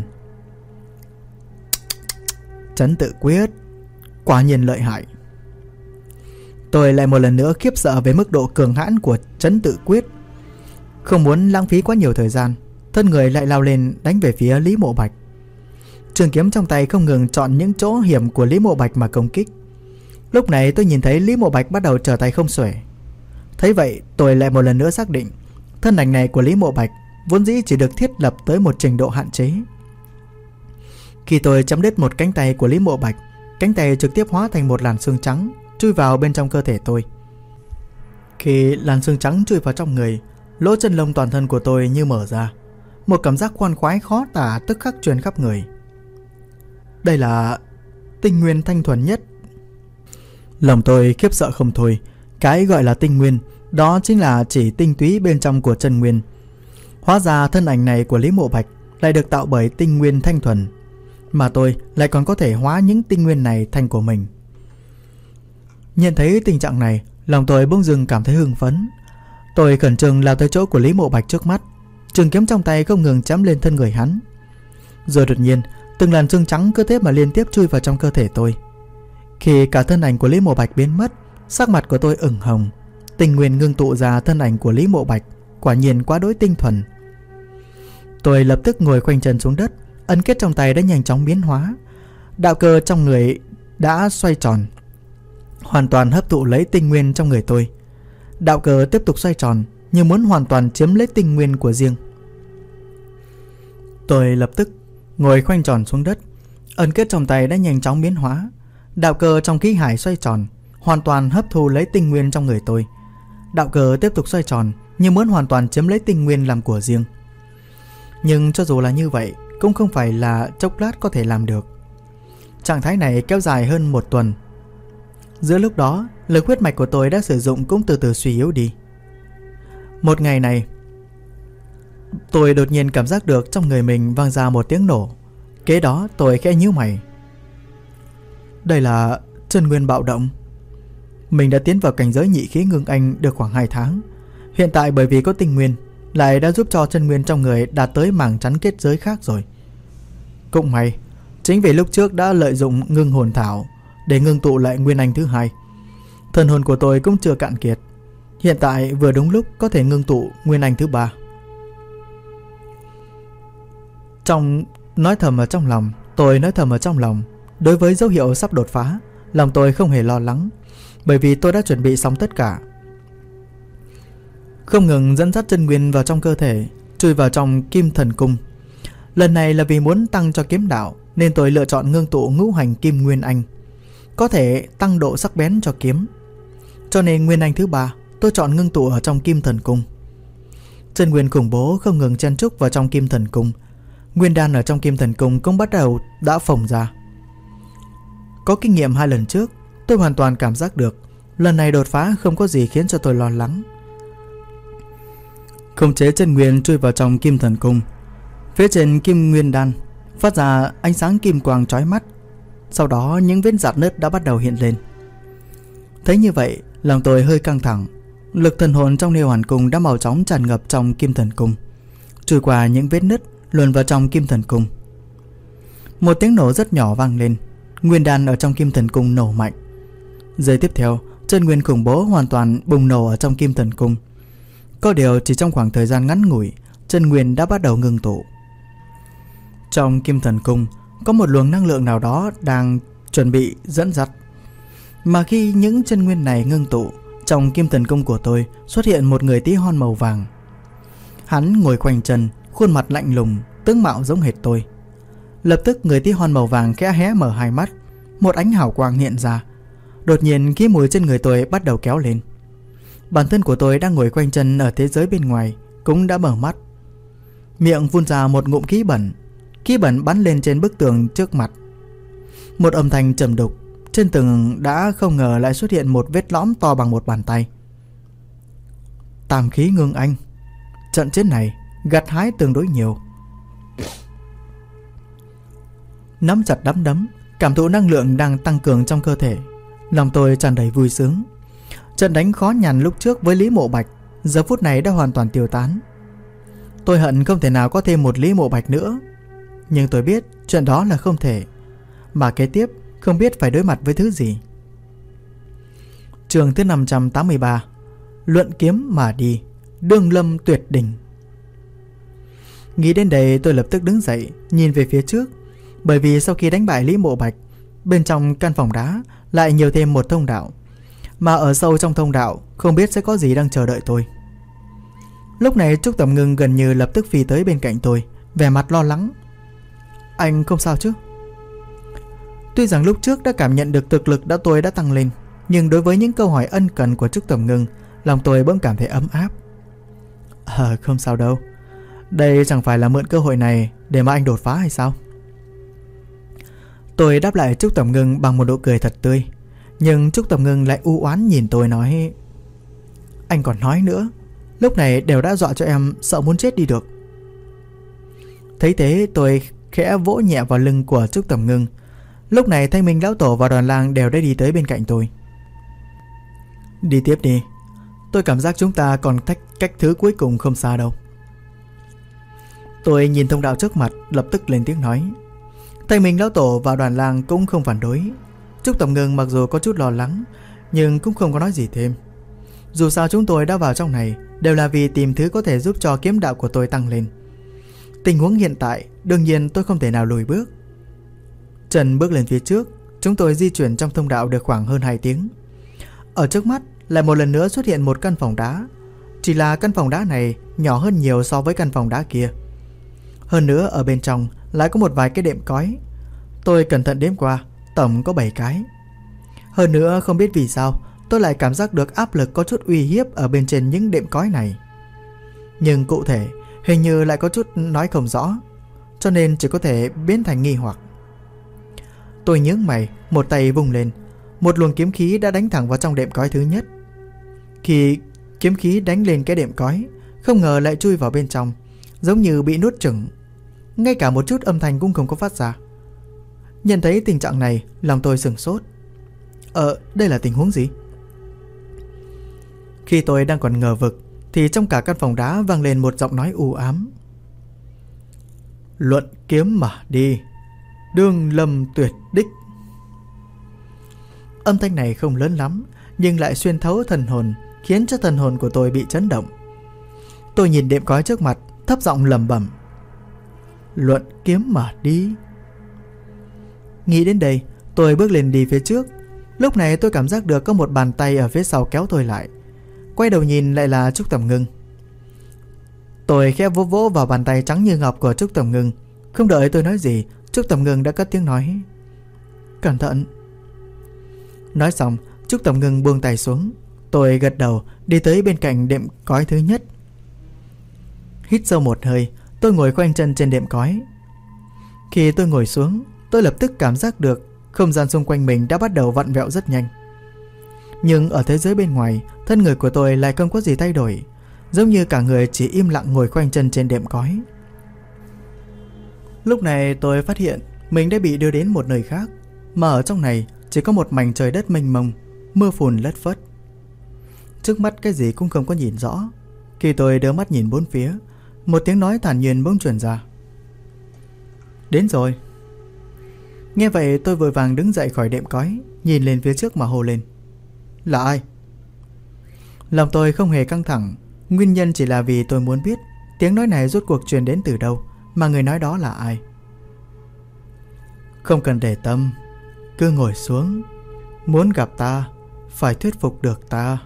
S1: Trấn tự quyết quả nhiên lợi hại. Tôi lại một lần nữa khiếp sợ về mức độ cường hãn của trấn tự quyết. Không muốn lãng phí quá nhiều thời gian, thân người lại lao lên đánh về phía Lý Mộ Bạch. Trường kiếm trong tay không ngừng chọn những chỗ hiểm của Lý Mộ Bạch mà công kích. Lúc này tôi nhìn thấy Lý Mộ Bạch bắt đầu trở tay không xuể. Thấy vậy tôi lại một lần nữa xác định thân ảnh này của Lý Mộ Bạch vốn dĩ chỉ được thiết lập tới một trình độ hạn chế. Khi tôi chém đứt một cánh tay của Lý Mộ Bạch, cánh tay trực tiếp hóa thành một làn xương trắng chui vào bên trong cơ thể tôi. Khi làn xương trắng chui vào trong người, lỗ chân lông toàn thân của tôi như mở ra. Một cảm giác khoan khoái khó tả tức khắc truyền khắp người. Đây là tinh nguyên thanh thuần nhất. Lòng tôi khiếp sợ không thôi. Cái gọi là tinh nguyên, đó chính là chỉ tinh túy bên trong của chân nguyên. Hóa ra thân ảnh này của Lý Mộ Bạch lại được tạo bởi tinh nguyên thanh thuần, mà tôi lại còn có thể hóa những tinh nguyên này thành của mình. Nhìn thấy tình trạng này, lòng tôi bỗng dưng cảm thấy hưng phấn. Tôi khẩn trương lao tới chỗ của Lý Mộ Bạch trước mắt, trường kiếm trong tay không ngừng chém lên thân người hắn. Rồi đột nhiên, từng làn xương trắng cứ thế mà liên tiếp chui vào trong cơ thể tôi. Khi cả thân ảnh của Lý Mộ Bạch biến mất, sắc mặt của tôi ửng hồng. Tinh nguyên ngưng tụ ra thân ảnh của Lý Mộ Bạch quả nhiên quá đối tinh thuần. Tôi lập tức ngồi khoanh chân xuống đất, ấn kết trong tay đã nhanh chóng biến hóa. Đạo cơ trong người đã xoay tròn, hoàn toàn hấp thụ lấy tinh nguyên trong người tôi. Đạo cơ tiếp tục xoay tròn như muốn hoàn toàn chiếm lấy tinh nguyên của riêng. Tôi lập tức ngồi khoanh tròn xuống đất, ấn kết trong tay đã nhanh chóng biến hóa. Đạo cơ trong khí hải xoay tròn, hoàn toàn hấp thu lấy tinh nguyên trong người tôi. Đạo cơ tiếp tục xoay tròn như muốn hoàn toàn chiếm lấy tinh nguyên làm của riêng. Nhưng cho dù là như vậy, cũng không phải là chốc lát có thể làm được. Trạng thái này kéo dài hơn một tuần. Giữa lúc đó, lực huyết mạch của tôi đã sử dụng cũng từ từ suy yếu đi. Một ngày này, tôi đột nhiên cảm giác được trong người mình vang ra một tiếng nổ. Kế đó tôi khẽ nhíu mày. Đây là chân nguyên bạo động. Mình đã tiến vào cảnh giới nhị khí ngưng anh được khoảng 2 tháng. Hiện tại bởi vì có tinh nguyên, lại đã giúp cho chân nguyên trong người đạt tới mảng chắn kết giới khác rồi. Cũng may, chính vì lúc trước đã lợi dụng ngưng hồn thảo để ngưng tụ lại nguyên anh thứ 2, thần hồn của tôi cũng chưa cạn kiệt. Hiện tại vừa đúng lúc có thể ngưng tụ nguyên anh thứ 3. Tôi nói thầm ở trong lòng, đối với dấu hiệu sắp đột phá, lòng tôi không hề lo lắng, bởi vì tôi đã chuẩn bị xong tất cả. Không ngừng dẫn dắt chân nguyên vào trong cơ thể, chui vào trong kim thần cung. Lần này là vì muốn tăng cho kiếm đạo, nên tôi lựa chọn ngưng tụ ngũ hành kim nguyên anh, có thể tăng độ sắc bén cho kiếm. Cho nên nguyên anh thứ 3 tôi chọn ngưng tụ ở trong kim thần cung. Chân nguyên khủng bố không ngừng chen chúc vào trong kim thần cung. Nguyên đan ở trong kim thần cung cũng bắt đầu đã phồng ra. Có kinh nghiệm 2 lần trước, tôi hoàn toàn cảm giác được lần này đột phá không có gì khiến cho tôi lo lắng. Khống chế chân nguyên chui vào trong kim thần cung. Phía trên kim nguyên đan phát ra ánh sáng kim quang chói mắt. Sau đó những vết rạn nứt đã bắt đầu hiện lên. Thấy như vậy, lòng tôi hơi căng thẳng. Lực thần hồn trong Liêu Hoàn Cung đã mau chóng tràn ngập trong kim thần cung, chui qua những vết nứt luồn vào trong kim thần cung. Một tiếng nổ rất nhỏ vang lên. Nguyên đan ở trong kim thần cung nổ mạnh. Giây tiếp theo, chân nguyên khủng bố hoàn toàn bùng nổ ở trong kim thần cung. Có điều chỉ trong khoảng thời gian ngắn ngủi, chân nguyên đã bắt đầu ngưng tụ. Trong kim thần cung có một luồng năng lượng nào đó đang chuẩn bị dẫn dắt. Mà khi những chân nguyên này ngưng tụ, trong kim thần cung của tôi xuất hiện một người tí hon màu vàng. Hắn ngồi khoanh chân, khuôn mặt lạnh lùng, tướng mạo giống hệt tôi. Lập tức người tí hon màu vàng khẽ hé mở 2 mắt, một ánh hào quang hiện ra. Đột nhiên khí mùi trên người tôi bắt đầu kéo lên. Bản thân của tôi đang ngồi quanh chân ở thế giới bên ngoài cũng đã mở mắt, miệng phun ra một ngụm khí bẩn. Khí bẩn bắn lên trên bức tường trước mặt. Một âm thanh trầm đục. Trên tường đã không ngờ lại xuất hiện một vết lõm to bằng một bàn tay. Tam khí ngưng anh. Trận chiến này gặt hái tương đối nhiều. Nắm chặt đấm, cảm thụ năng lượng đang tăng cường trong cơ thể, lòng tôi tràn đầy vui sướng. Trận đánh khó nhằn lúc trước với Lý Mộ Bạch giờ phút này đã hoàn toàn tiêu tán. Tôi hận không thể nào có thêm một Lý Mộ Bạch nữa, nhưng tôi biết chuyện đó là không thể, mà kế tiếp không biết phải đối mặt với thứ gì. Chương thứ 583. Luận kiếm mà đi, đương lâm tuyệt đỉnh. Nghĩ đến đây tôi lập tức đứng dậy nhìn về phía trước, bởi vì sau khi đánh bại Lý Mộ Bạch, bên trong căn phòng đá lại nhiều thêm một thông đạo, mà ở sâu trong thông đạo không biết sẽ có gì đang chờ đợi tôi. Lúc này Trúc Tầm Ngưng gần như lập tức phi tới bên cạnh tôi, vẻ mặt lo lắng. Anh không sao chứ? Tuy rằng lúc trước đã cảm nhận được thực lực tôi đã tăng lên, nhưng đối với những câu hỏi ân cần của Trúc Tầm Ngưng, lòng tôi bỗng cảm thấy ấm áp. Không sao đâu. Đây chẳng phải là mượn cơ hội này để mà anh đột phá hay sao? Tôi đáp lại Trúc Tầm Ngưng bằng một nụ cười thật tươi, nhưng Trúc Tầm Ngưng lại u oán nhìn tôi nói: Anh còn nói nữa, lúc này đều đã dọa cho em sợ muốn chết đi được. Thấy thế tôi khẽ vỗ nhẹ vào lưng của Trúc Tầm Ngưng. Lúc này Thanh Minh Lão Tổ và Đoàn Lang đều đã đi tới bên cạnh tôi. Đi tiếp đi, tôi cảm giác chúng ta còn cách thứ cuối cùng không xa đâu. Tôi nhìn thông đạo trước mặt, lập tức lên tiếng nói. Thanh Minh Lão Tổ và Đoàn Lang cũng không phản đối. Trúc Tầm Ngưng mặc dù có chút lo lắng, nhưng cũng không có nói gì thêm. Dù sao chúng tôi đã vào trong này đều là vì tìm thứ có thể giúp cho kiếm đạo của tôi tăng lên. Tình huống hiện tại, đương nhiên tôi không thể nào lùi bước. Trần bước lên phía trước, chúng tôi di chuyển trong thông đạo được khoảng hơn 2 tiếng. Ở trước mắt lại một lần nữa xuất hiện một căn phòng đá. Chỉ là căn phòng đá này nhỏ hơn nhiều so với căn phòng đá kia. Hơn nữa ở bên trong lại có một vài cái đệm cói. Tôi cẩn thận đếm qua, tổng có 7 cái. Hơn nữa không biết vì sao tôi lại cảm giác được áp lực có chút uy hiếp ở bên trên những đệm cói này. Nhưng cụ thể hình như lại có chút nói không rõ, cho nên chỉ có thể biến thành nghi hoặc. Tôi nhướng mày, một tay vung lên, một luồng kiếm khí đã đánh thẳng vào trong đệm cói thứ nhất. Khi kiếm khí đánh lên cái đệm cói, không ngờ lại chui vào bên trong, giống như bị nuốt chửng. Ngay cả một chút âm thanh cũng không có phát ra. Nhận thấy tình trạng này, lòng tôi sửng sốt. Đây là tình huống gì? Khi tôi đang còn ngờ vực, thì trong cả căn phòng đá vang lên một giọng nói u ám. Luận kiếm mà đi, đương lâm tuyệt đích. Âm thanh này không lớn lắm, nhưng lại xuyên thấu thần hồn, khiến cho thần hồn của tôi bị chấn động. Tôi nhìn đệm cói trước mặt, thấp giọng lẩm bẩm. Luận kiếm mà đi. Nghĩ đến đây, tôi bước lên đi phía trước. Lúc này tôi cảm giác được có một bàn tay ở phía sau kéo tôi lại. Quay đầu nhìn lại là Trúc Tầm Ngưng. Tôi khẽ vỗ vỗ vào bàn tay trắng như ngọc của Trúc Tầm Ngưng. Không đợi tôi nói gì, Trúc Tầm Ngưng đã cất tiếng nói. Cẩn thận. Nói xong, Trúc Tầm Ngưng buông tay xuống. Tôi gật đầu, đi tới bên cạnh đệm cói thứ nhất. Hít sâu một hơi, tôi ngồi khoanh chân trên đệm cói. Khi tôi ngồi xuống, tôi lập tức cảm giác được không gian xung quanh mình đã bắt đầu vặn vẹo rất nhanh. Nhưng ở thế giới bên ngoài, thân người của tôi lại không có gì thay đổi, giống như cả người chỉ im lặng ngồi khoanh chân trên đệm cói. Lúc này tôi phát hiện mình đã bị đưa đến một nơi khác, mà ở trong này chỉ có một mảnh trời đất mênh mông, mưa phùn lất phất. Trước mắt cái gì cũng không có nhìn rõ. Khi tôi đưa mắt nhìn bốn phía, một tiếng nói thản nhiên bỗng truyền ra. Đến rồi. Nghe vậy tôi vội vàng đứng dậy khỏi đệm cói, nhìn lên phía trước mà hô lên. Là ai? Lòng tôi không hề căng thẳng. Nguyên nhân chỉ là vì tôi muốn biết tiếng nói này rốt cuộc truyền đến từ đâu, mà người nói đó là ai. Không cần để tâm, cứ ngồi xuống. Muốn gặp ta, phải thuyết phục được ta.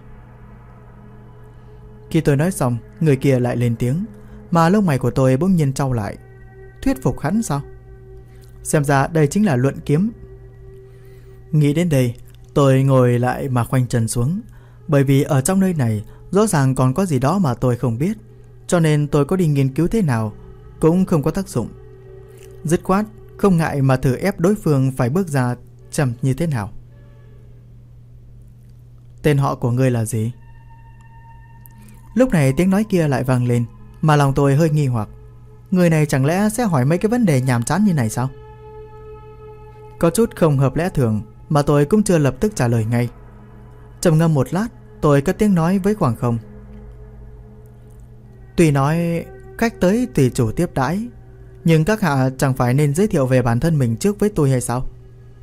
S1: Khi tôi nói xong, người kia lại lên tiếng, mà lông mày của tôi bỗng nhiên trao lại. Thuyết phục hắn sao? Xem ra đây chính là luận kiếm. Nghĩ đến đây, tôi ngồi lại mà khoanh chân xuống. Bởi vì ở trong nơi này rõ ràng còn có gì đó mà tôi không biết, cho nên tôi có đi nghiên cứu thế nào cũng không có tác dụng. Dứt khoát không ngại mà thử ép đối phương phải bước ra chậm như thế nào. Tên họ của ngươi là gì? Lúc này tiếng nói kia lại vang lên, mà lòng tôi hơi nghi hoặc. Người này chẳng lẽ sẽ hỏi mấy cái vấn đề nhàm chán như này sao? Có chút không hợp lẽ thường, mà tôi cũng chưa lập tức trả lời ngay. Trầm ngâm một lát, tôi cất tiếng nói với khoảng không. Tuy nói khách tới tùy chủ tiếp đãi, nhưng các hạ chẳng phải nên giới thiệu về bản thân mình trước với tôi hay sao?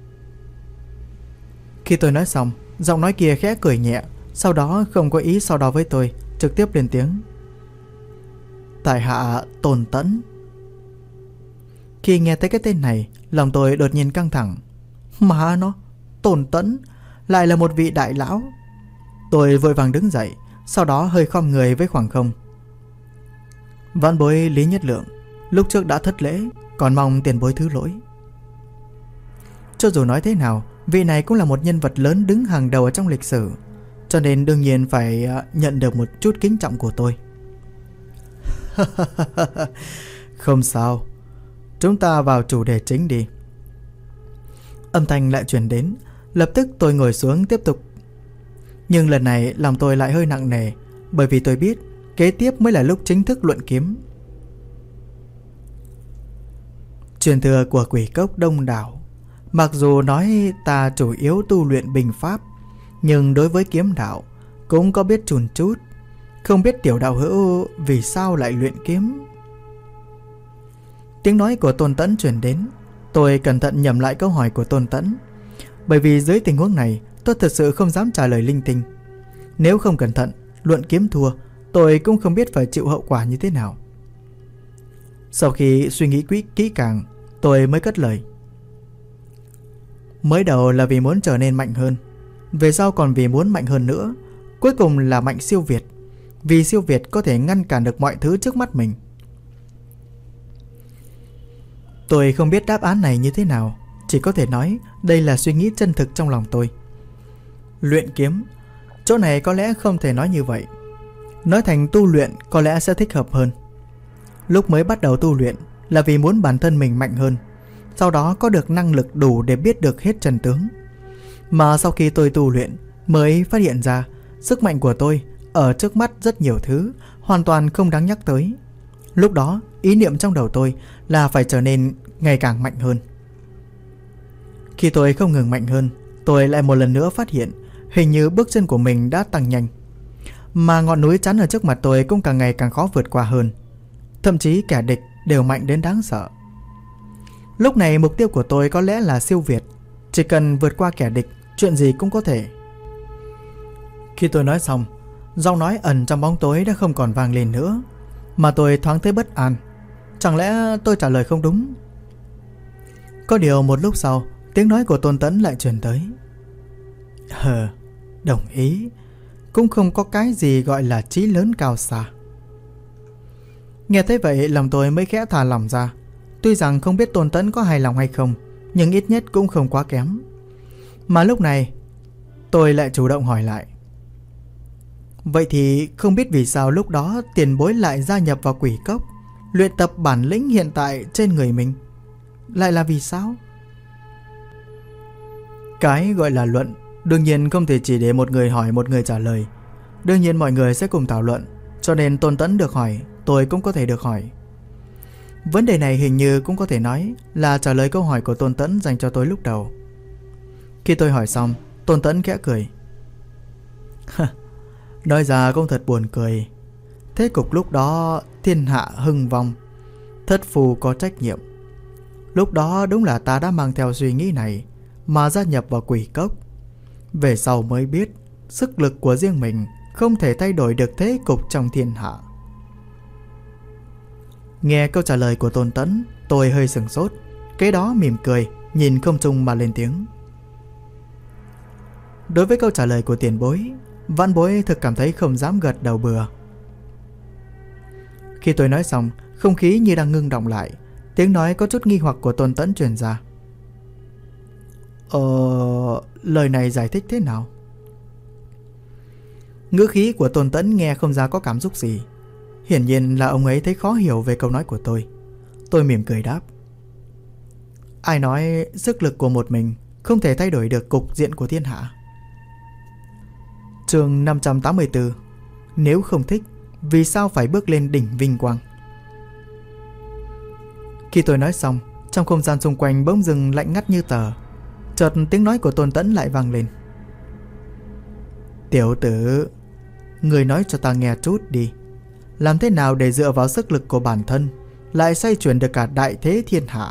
S1: Khi tôi nói xong, giọng nói kia khẽ cười nhẹ, sau đó không có ý sau đó với tôi, trực tiếp lên tiếng. Tại hạ Tôn Tẫn. Khi nghe thấy cái tên này, lòng tôi đột nhiên căng thẳng. Mà nó, Tôn Tẫn lại là một vị đại lão. Tôi vội vàng đứng dậy, sau đó hơi khom người với khoảng không. Vãn bối Lý Nhất Lượng, lúc trước đã thất lễ, còn mong tiền bối thứ lỗi. Cho dù nói thế nào, vị này cũng là một nhân vật lớn đứng hàng đầu ở trong lịch sử, cho nên đương nhiên phải nhận được một chút kính trọng của tôi. Không sao, chúng ta vào chủ đề chính đi. Âm thanh lại truyền đến, lập tức tôi ngồi xuống tiếp tục. Nhưng lần này lòng tôi lại hơi nặng nề, bởi vì tôi biết kế tiếp mới là lúc chính thức luận kiếm. Truyền thừa của Quỷ Cốc đông đảo, mặc dù nói ta chủ yếu tu luyện bình pháp, nhưng đối với kiếm đạo cũng có biết chùn chút. Không biết tiểu đạo hữu vì sao lại luyện kiếm? Tiếng nói của Tôn Tẫn truyền đến. Tôi cẩn thận nhẩm lại câu hỏi của Tôn Tẫn, bởi vì dưới tình huống này tôi thật sự không dám trả lời linh tinh. Nếu không cẩn thận luận kiếm thua, tôi cũng không biết phải chịu hậu quả như thế nào. Sau khi suy nghĩ kỹ càng, tôi mới cất lời. Mới đầu là vì muốn trở nên mạnh hơn, về sau còn vì muốn mạnh hơn nữa, cuối cùng là mạnh siêu việt. Vì siêu việt có thể ngăn cản được mọi thứ trước mắt mình. Tôi không biết đáp án này như thế nào, chỉ có thể nói đây là suy nghĩ chân thực trong lòng tôi. Luyện kiếm, chỗ này có lẽ không thể nói như vậy. Nói thành tu luyện có lẽ sẽ thích hợp hơn. Lúc mới bắt đầu tu luyện là vì muốn bản thân mình mạnh hơn, sau đó có được năng lực đủ để biết được hết chân tướng. Mà sau khi tôi tu luyện mới phát hiện ra sức mạnh của tôi ở trước mắt rất nhiều thứ hoàn toàn không đáng nhắc tới. Lúc đó ý niệm trong đầu tôi là phải trở nên ngày càng mạnh hơn. Khi tôi không ngừng mạnh hơn, tôi lại một lần nữa phát hiện hình như bước chân của mình đã tăng nhanh, mà ngọn núi chắn ở trước mặt tôi cũng càng ngày càng khó vượt qua hơn. Thậm chí kẻ địch đều mạnh đến đáng sợ. Lúc này mục tiêu của tôi có lẽ là siêu việt. Chỉ cần vượt qua kẻ địch, chuyện gì cũng có thể. Khi tôi nói xong, giọng nói ẩn trong bóng tối đã không còn vang lên nữa, mà tôi thoáng thấy bất an. Chẳng lẽ tôi trả lời không đúng? Có điều một lúc sau, tiếng nói của Tôn Tẫn lại truyền tới. Đồng ý. Cũng không có cái gì gọi là chí lớn cao xa. Nghe thấy vậy lòng tôi mới khẽ thả lỏng ra. Tuy rằng không biết Tôn Tẫn có hài lòng hay không, nhưng ít nhất cũng không quá kém. Mà lúc này tôi lại chủ động hỏi lại. Vậy thì không biết vì sao lúc đó tiền bối lại gia nhập vào Quỷ Cốc, luyện tập bản lĩnh hiện tại trên người mình? Lại là vì sao? Cái gọi là luận đương nhiên không thể chỉ để một người hỏi một người trả lời. Đương nhiên mọi người sẽ cùng thảo luận, cho nên Tôn Tẫn được hỏi, tôi cũng có thể được hỏi. Vấn đề này hình như cũng có thể nói là trả lời câu hỏi của Tôn Tẫn dành cho tôi lúc đầu. Khi tôi hỏi xong, Tôn Tẫn khẽ cười. Nói ra cũng thật buồn cười. Thế cục lúc đó thiên hạ hưng vong, thất phù có trách nhiệm. Lúc đó đúng là ta đã mang theo suy nghĩ này mà gia nhập vào Quỷ Cốc. Về sau mới biết sức lực của riêng mình không thể thay đổi được thế cục trong thiên hạ. Nghe câu trả lời của Tôn Tẫn, tôi hơi sửng sốt, kế đó mỉm cười, nhìn không trung mà lên tiếng. Đối với câu trả lời của tiền bối, vãn bối thực cảm thấy không dám gật đầu bừa. Khi tôi nói xong, không khí như đang ngưng động lại. Tiếng nói có chút nghi hoặc của Tôn Tẫn truyền ra. Lời này giải thích thế nào? Ngữ khí của Tôn Tẫn nghe không ra có cảm xúc gì. Hiển nhiên là ông ấy thấy khó hiểu về câu nói của tôi. Tôi mỉm cười đáp. Ai nói sức lực của một mình không thể thay đổi được cục diện của thiên hạ? Chương 584. Nếu không thích, vì sao phải bước lên đỉnh vinh quang? Khi tôi nói xong, trong không gian xung quanh bỗng dưng lạnh ngắt như tờ. Chợt tiếng nói của Tôn Tẫn lại vang lên. Tiểu tử, người nói cho ta nghe chút đi. Làm thế nào để dựa vào sức lực của bản thân lại xoay chuyển được cả đại thế thiên hạ?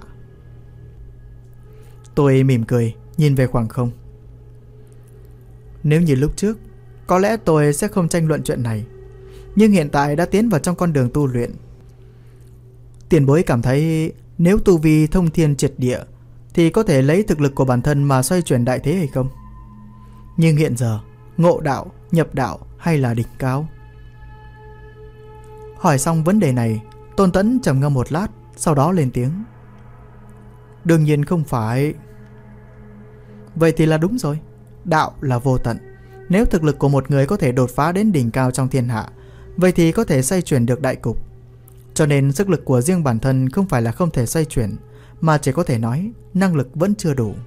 S1: Tôi mỉm cười nhìn về khoảng không. Nếu như lúc trước, có lẽ tôi sẽ không tranh luận chuyện này. Nhưng hiện tại đã tiến vào trong con đường tu luyện. Tiền bối cảm thấy nếu tu vi thông thiên triệt địa thì có thể lấy thực lực của bản thân mà xoay chuyển đại thế hay không? Nhưng hiện giờ, ngộ đạo, nhập đạo hay là đỉnh cao? Hỏi xong vấn đề này, Tôn Tẫn trầm ngâm một lát, sau đó lên tiếng. Đương nhiên không phải. Vậy thì là đúng rồi. Đạo là vô tận. Nếu thực lực của một người có thể đột phá đến đỉnh cao trong thiên hạ, vậy thì có thể xoay chuyển được đại cục. Cho nên sức lực của riêng bản thân không phải là không thể xoay chuyển, mà chỉ có thể nói năng lực vẫn chưa đủ.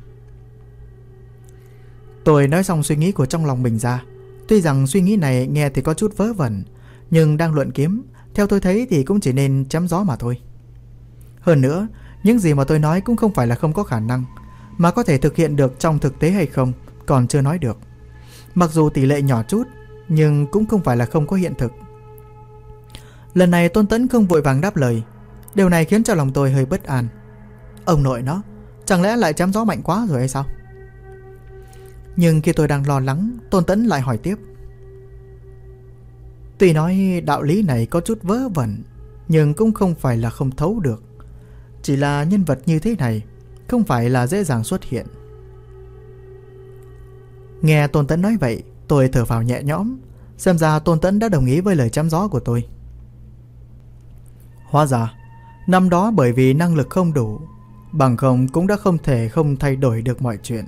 S1: Tôi nói xong suy nghĩ của trong lòng mình ra. Tuy rằng suy nghĩ này nghe thì có chút vớ vẩn, nhưng đang luận kiếm, theo tôi thấy thì cũng chỉ nên chém gió mà thôi. Hơn nữa, những gì mà tôi nói cũng không phải là không có khả năng, mà có thể thực hiện được trong thực tế hay không còn chưa nói được. Mặc dù tỷ lệ nhỏ chút, nhưng cũng không phải là không có hiện thực. Lần này Tôn Tẫn không vội vàng đáp lời. Điều này khiến cho lòng tôi hơi bất an. Ông nội nó, chẳng lẽ lại chém gió mạnh quá rồi hay sao? Nhưng khi tôi đang lo lắng, Tôn Tẫn lại hỏi tiếp. Tuy nói đạo lý này có chút vớ vẩn, nhưng cũng không phải là không thấu được. Chỉ là nhân vật như thế này không phải là dễ dàng xuất hiện. Nghe Tôn Tẫn nói vậy, tôi thở phào nhẹ nhõm. Xem ra Tôn Tẫn đã đồng ý với lời chém gió của tôi. Hóa ra năm đó bởi vì năng lực không đủ, bằng không cũng đã không thể không thay đổi được mọi chuyện.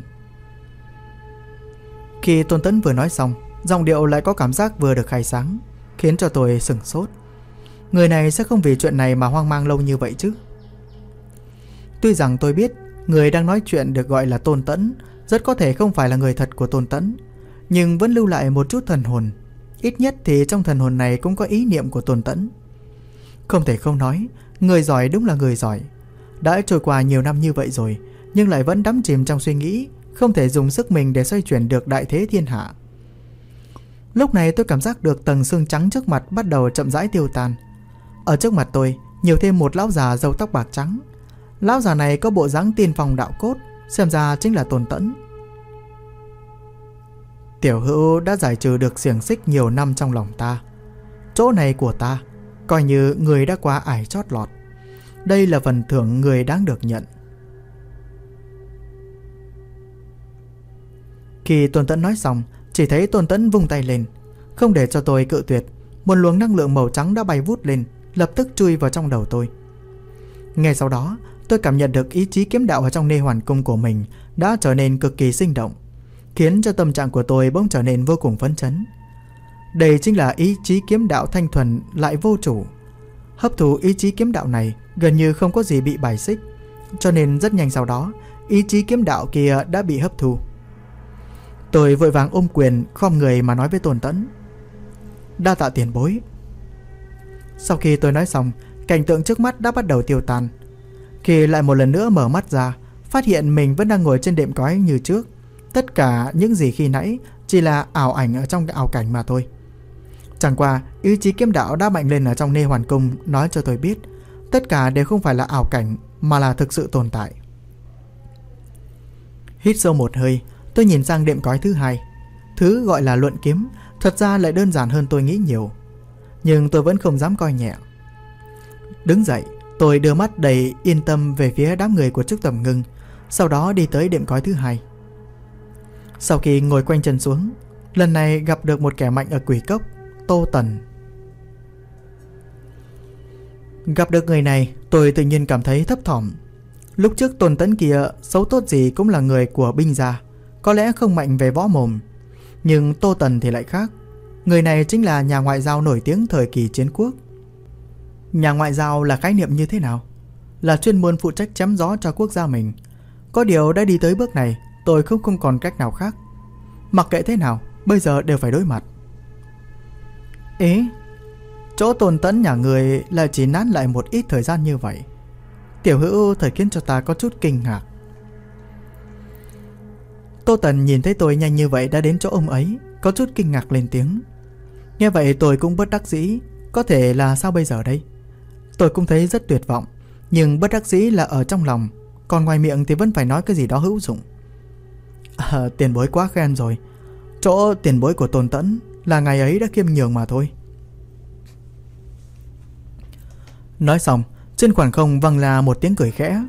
S1: Khi Tôn Tẫn vừa nói xong, giọng điệu lại có cảm giác vừa được khai sáng, khiến cho tôi sửng sốt. Người này sẽ không vì chuyện này mà hoang mang lâu như vậy chứ? Tuy rằng tôi biết người đang nói chuyện được gọi là Tôn Tẫn rất có thể không phải là người thật của Tôn Tẫn, nhưng vẫn lưu lại một chút thần hồn. Ít nhất thì trong thần hồn này cũng có ý niệm của Tôn Tẫn. Không thể không nói, người giỏi đúng là người giỏi. Đã trôi qua nhiều năm như vậy rồi, nhưng lại vẫn đắm chìm trong suy nghĩ, không thể dùng sức mình để xoay chuyển được đại thế thiên hạ. Lúc này tôi cảm giác được tầng xương trắng trước mặt bắt đầu chậm rãi tiêu tan. Ở trước mặt tôi nhiều thêm một lão già râu tóc bạc trắng. Lão già này có bộ dáng tiên phong đạo cốt, xem ra chính là Tôn Tẫn. Tiểu hữu đã giải trừ được xiềng xích nhiều năm trong lòng ta. Chỗ này của ta, coi như người đã qua ải chót lọt. Đây là phần thưởng người đáng được nhận. Khi Tôn Tẫn nói xong, chỉ thấy Tôn Tẫn vung tay lên, không để cho tôi cự tuyệt. Một luồng năng lượng màu trắng đã bay vút lên, lập tức chui vào trong đầu tôi. Ngay sau đó, tôi cảm nhận được ý chí kiếm đạo ở trong nê hoàn cung của mình đã trở nên cực kỳ sinh động, khiến cho tâm trạng của tôi bỗng trở nên vô cùng phấn chấn. Đây chính là ý chí kiếm đạo thanh thuần lại vô chủ. Hấp thụ ý chí kiếm đạo này gần như không có gì bị bài xích, cho nên rất nhanh sau đó ý chí kiếm đạo kia đã bị hấp thu. Tôi vội vàng ôm quyền khom người mà nói với Tôn Tẫn. Đa tạ tiền bối. Sau khi tôi nói xong, cảnh tượng trước mắt đã bắt đầu tiêu tan. Khi lại một lần nữa mở mắt ra, phát hiện mình vẫn đang ngồi trên đệm cói như trước. Tất cả những gì khi nãy chỉ là ảo ảnh ở trong ảo cảnh mà thôi. Chẳng qua ý chí kiếm đạo đã mạnh lên ở trong nê hoàn cung nói cho tôi biết tất cả đều không phải là ảo cảnh mà là thực sự tồn tại. Hít sâu một hơi, tôi nhìn sang đệm cói thứ hai. Thứ gọi là luận kiếm thật ra lại đơn giản hơn tôi nghĩ nhiều, nhưng tôi vẫn không dám coi nhẹ. Đứng dậy, tôi đưa mắt đầy yên tâm về phía đám người của Trúc Tầm Ngưng, sau đó đi tới đệm cói thứ hai. Sau khi ngồi quanh chân xuống, lần này gặp được một kẻ mạnh ở Quỷ Cốc, Tô Tần. Gặp được người này, tôi tự nhiên cảm thấy thấp thỏm. Lúc trước Tôn Tẫn kia xấu tốt gì cũng là người của binh gia, có lẽ không mạnh về võ mồm. Nhưng Tô Tần thì lại khác. Người này chính là nhà ngoại giao nổi tiếng thời kỳ chiến quốc. Nhà ngoại giao là khái niệm như thế nào? Là chuyên môn phụ trách chém gió cho quốc gia mình. Có điều đã đi tới bước này, tôi không còn cách nào khác. Mặc kệ thế nào, bây giờ đều phải đối mặt. Ế, chỗ Tôn Tẫn nhà người là chỉ nán lại một ít thời gian như vậy. Tiểu hữu thời khiến cho ta có chút kinh ngạc. Tô Tần nhìn thấy tôi nhanh như vậy đã đến chỗ ông ấy, có chút kinh ngạc lên tiếng. Nghe vậy tôi cũng bất đắc dĩ. Có thể là sao bây giờ đây? Tôi cũng thấy rất tuyệt vọng, nhưng bất đắc dĩ là ở trong lòng, còn ngoài miệng thì vẫn phải nói cái gì đó hữu dụng. Tiền bối quá khen rồi. Chỗ tiền bối của Tôn Tẫn là ngày ấy đã khiêm nhường mà thôi. Nói xong, trên khoảng không vang là một tiếng cười khẽ.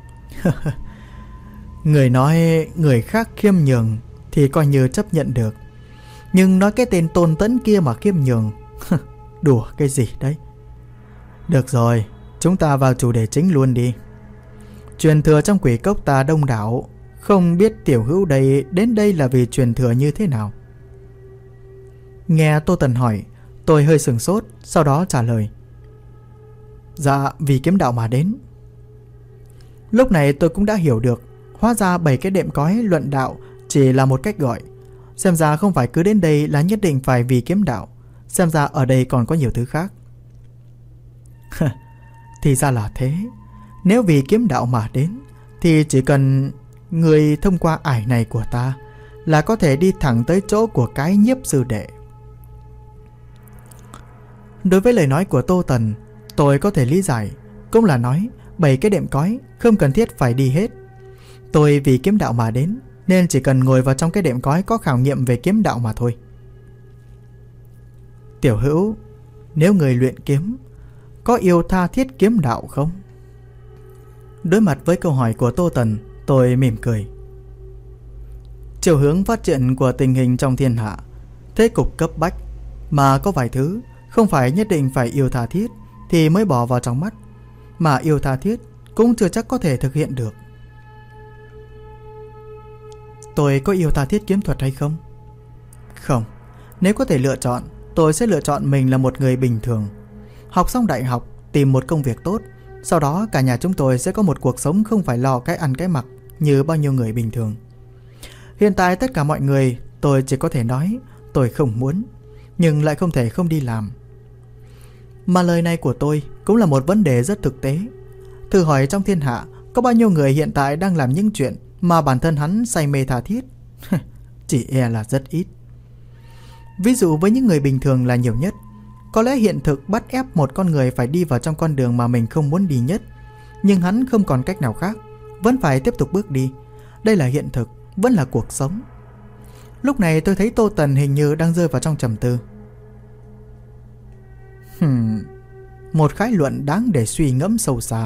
S1: Người nói người khác khiêm nhường thì coi như chấp nhận được, nhưng nói cái tên Tôn Tẫn kia mà khiêm nhường, đùa cái gì đấy. Được rồi, chúng ta vào chủ đề chính luôn đi. Truyền thừa trong Quỷ Cốc ta đông đảo, không biết tiểu hữu đây đến đây là vì truyền thừa như thế nào? Nghe Tô Tần hỏi, tôi hơi sửng sốt, sau đó trả lời. Dạ, vì kiếm đạo mà đến. Lúc này tôi cũng đã hiểu được, hóa ra 7 cái đệm cói luận đạo chỉ là một cách gọi. Xem ra không phải cứ đến đây là nhất định phải vì kiếm đạo. Xem ra ở đây còn có nhiều thứ khác. Thì ra là thế. Nếu vì kiếm đạo mà đến thì chỉ cần người thông qua ải này của ta là có thể đi thẳng tới chỗ của cái Nhiếp sư đệ. Đối với lời nói của Tô Tần, tôi có thể lý giải. Cũng là nói 7 cái đệm cói không cần thiết phải đi hết. Tôi vì kiếm đạo mà đến, nên chỉ cần ngồi vào trong cái đệm cói có khảo nghiệm về kiếm đạo mà thôi. Tiểu hữu, nếu người luyện kiếm có yêu tha thiết kiếm đạo không? Đối mặt với câu hỏi của Tô Tần, tôi mỉm cười. Chiều hướng phát triển của tình hình trong thiên hạ, thế cục cấp bách, mà có vài thứ không phải nhất định phải yêu tha thiết thì mới bỏ vào trong mắt, mà yêu tha thiết cũng chưa chắc có thể thực hiện được. Tôi có yêu tha thiết kiếm thuật hay không? Không. Nếu có thể lựa chọn, tôi sẽ lựa chọn mình là một người bình thường, học xong đại học, tìm một công việc tốt, sau đó cả nhà chúng tôi sẽ có một cuộc sống không phải lo cái ăn cái mặc như bao nhiêu người bình thường. Hiện tại tất cả mọi người, tôi chỉ có thể nói tôi không muốn, nhưng lại không thể không đi làm. Mà lời này của tôi cũng là một vấn đề rất thực tế. Thử hỏi trong thiên hạ có bao nhiêu người hiện tại đang làm những chuyện mà bản thân hắn say mê tha thiết? Chỉ e là rất ít. Ví dụ với những người bình thường là nhiều nhất. Có lẽ hiện thực bắt ép một con người phải đi vào trong con đường mà mình không muốn đi nhất, nhưng hắn không còn cách nào khác, vẫn phải tiếp tục bước đi. Đây là hiện thực, vẫn là cuộc sống. Lúc này tôi thấy Tô Tần hình như đang rơi vào trong trầm tư. Một khái luận đáng để suy ngẫm sâu xa.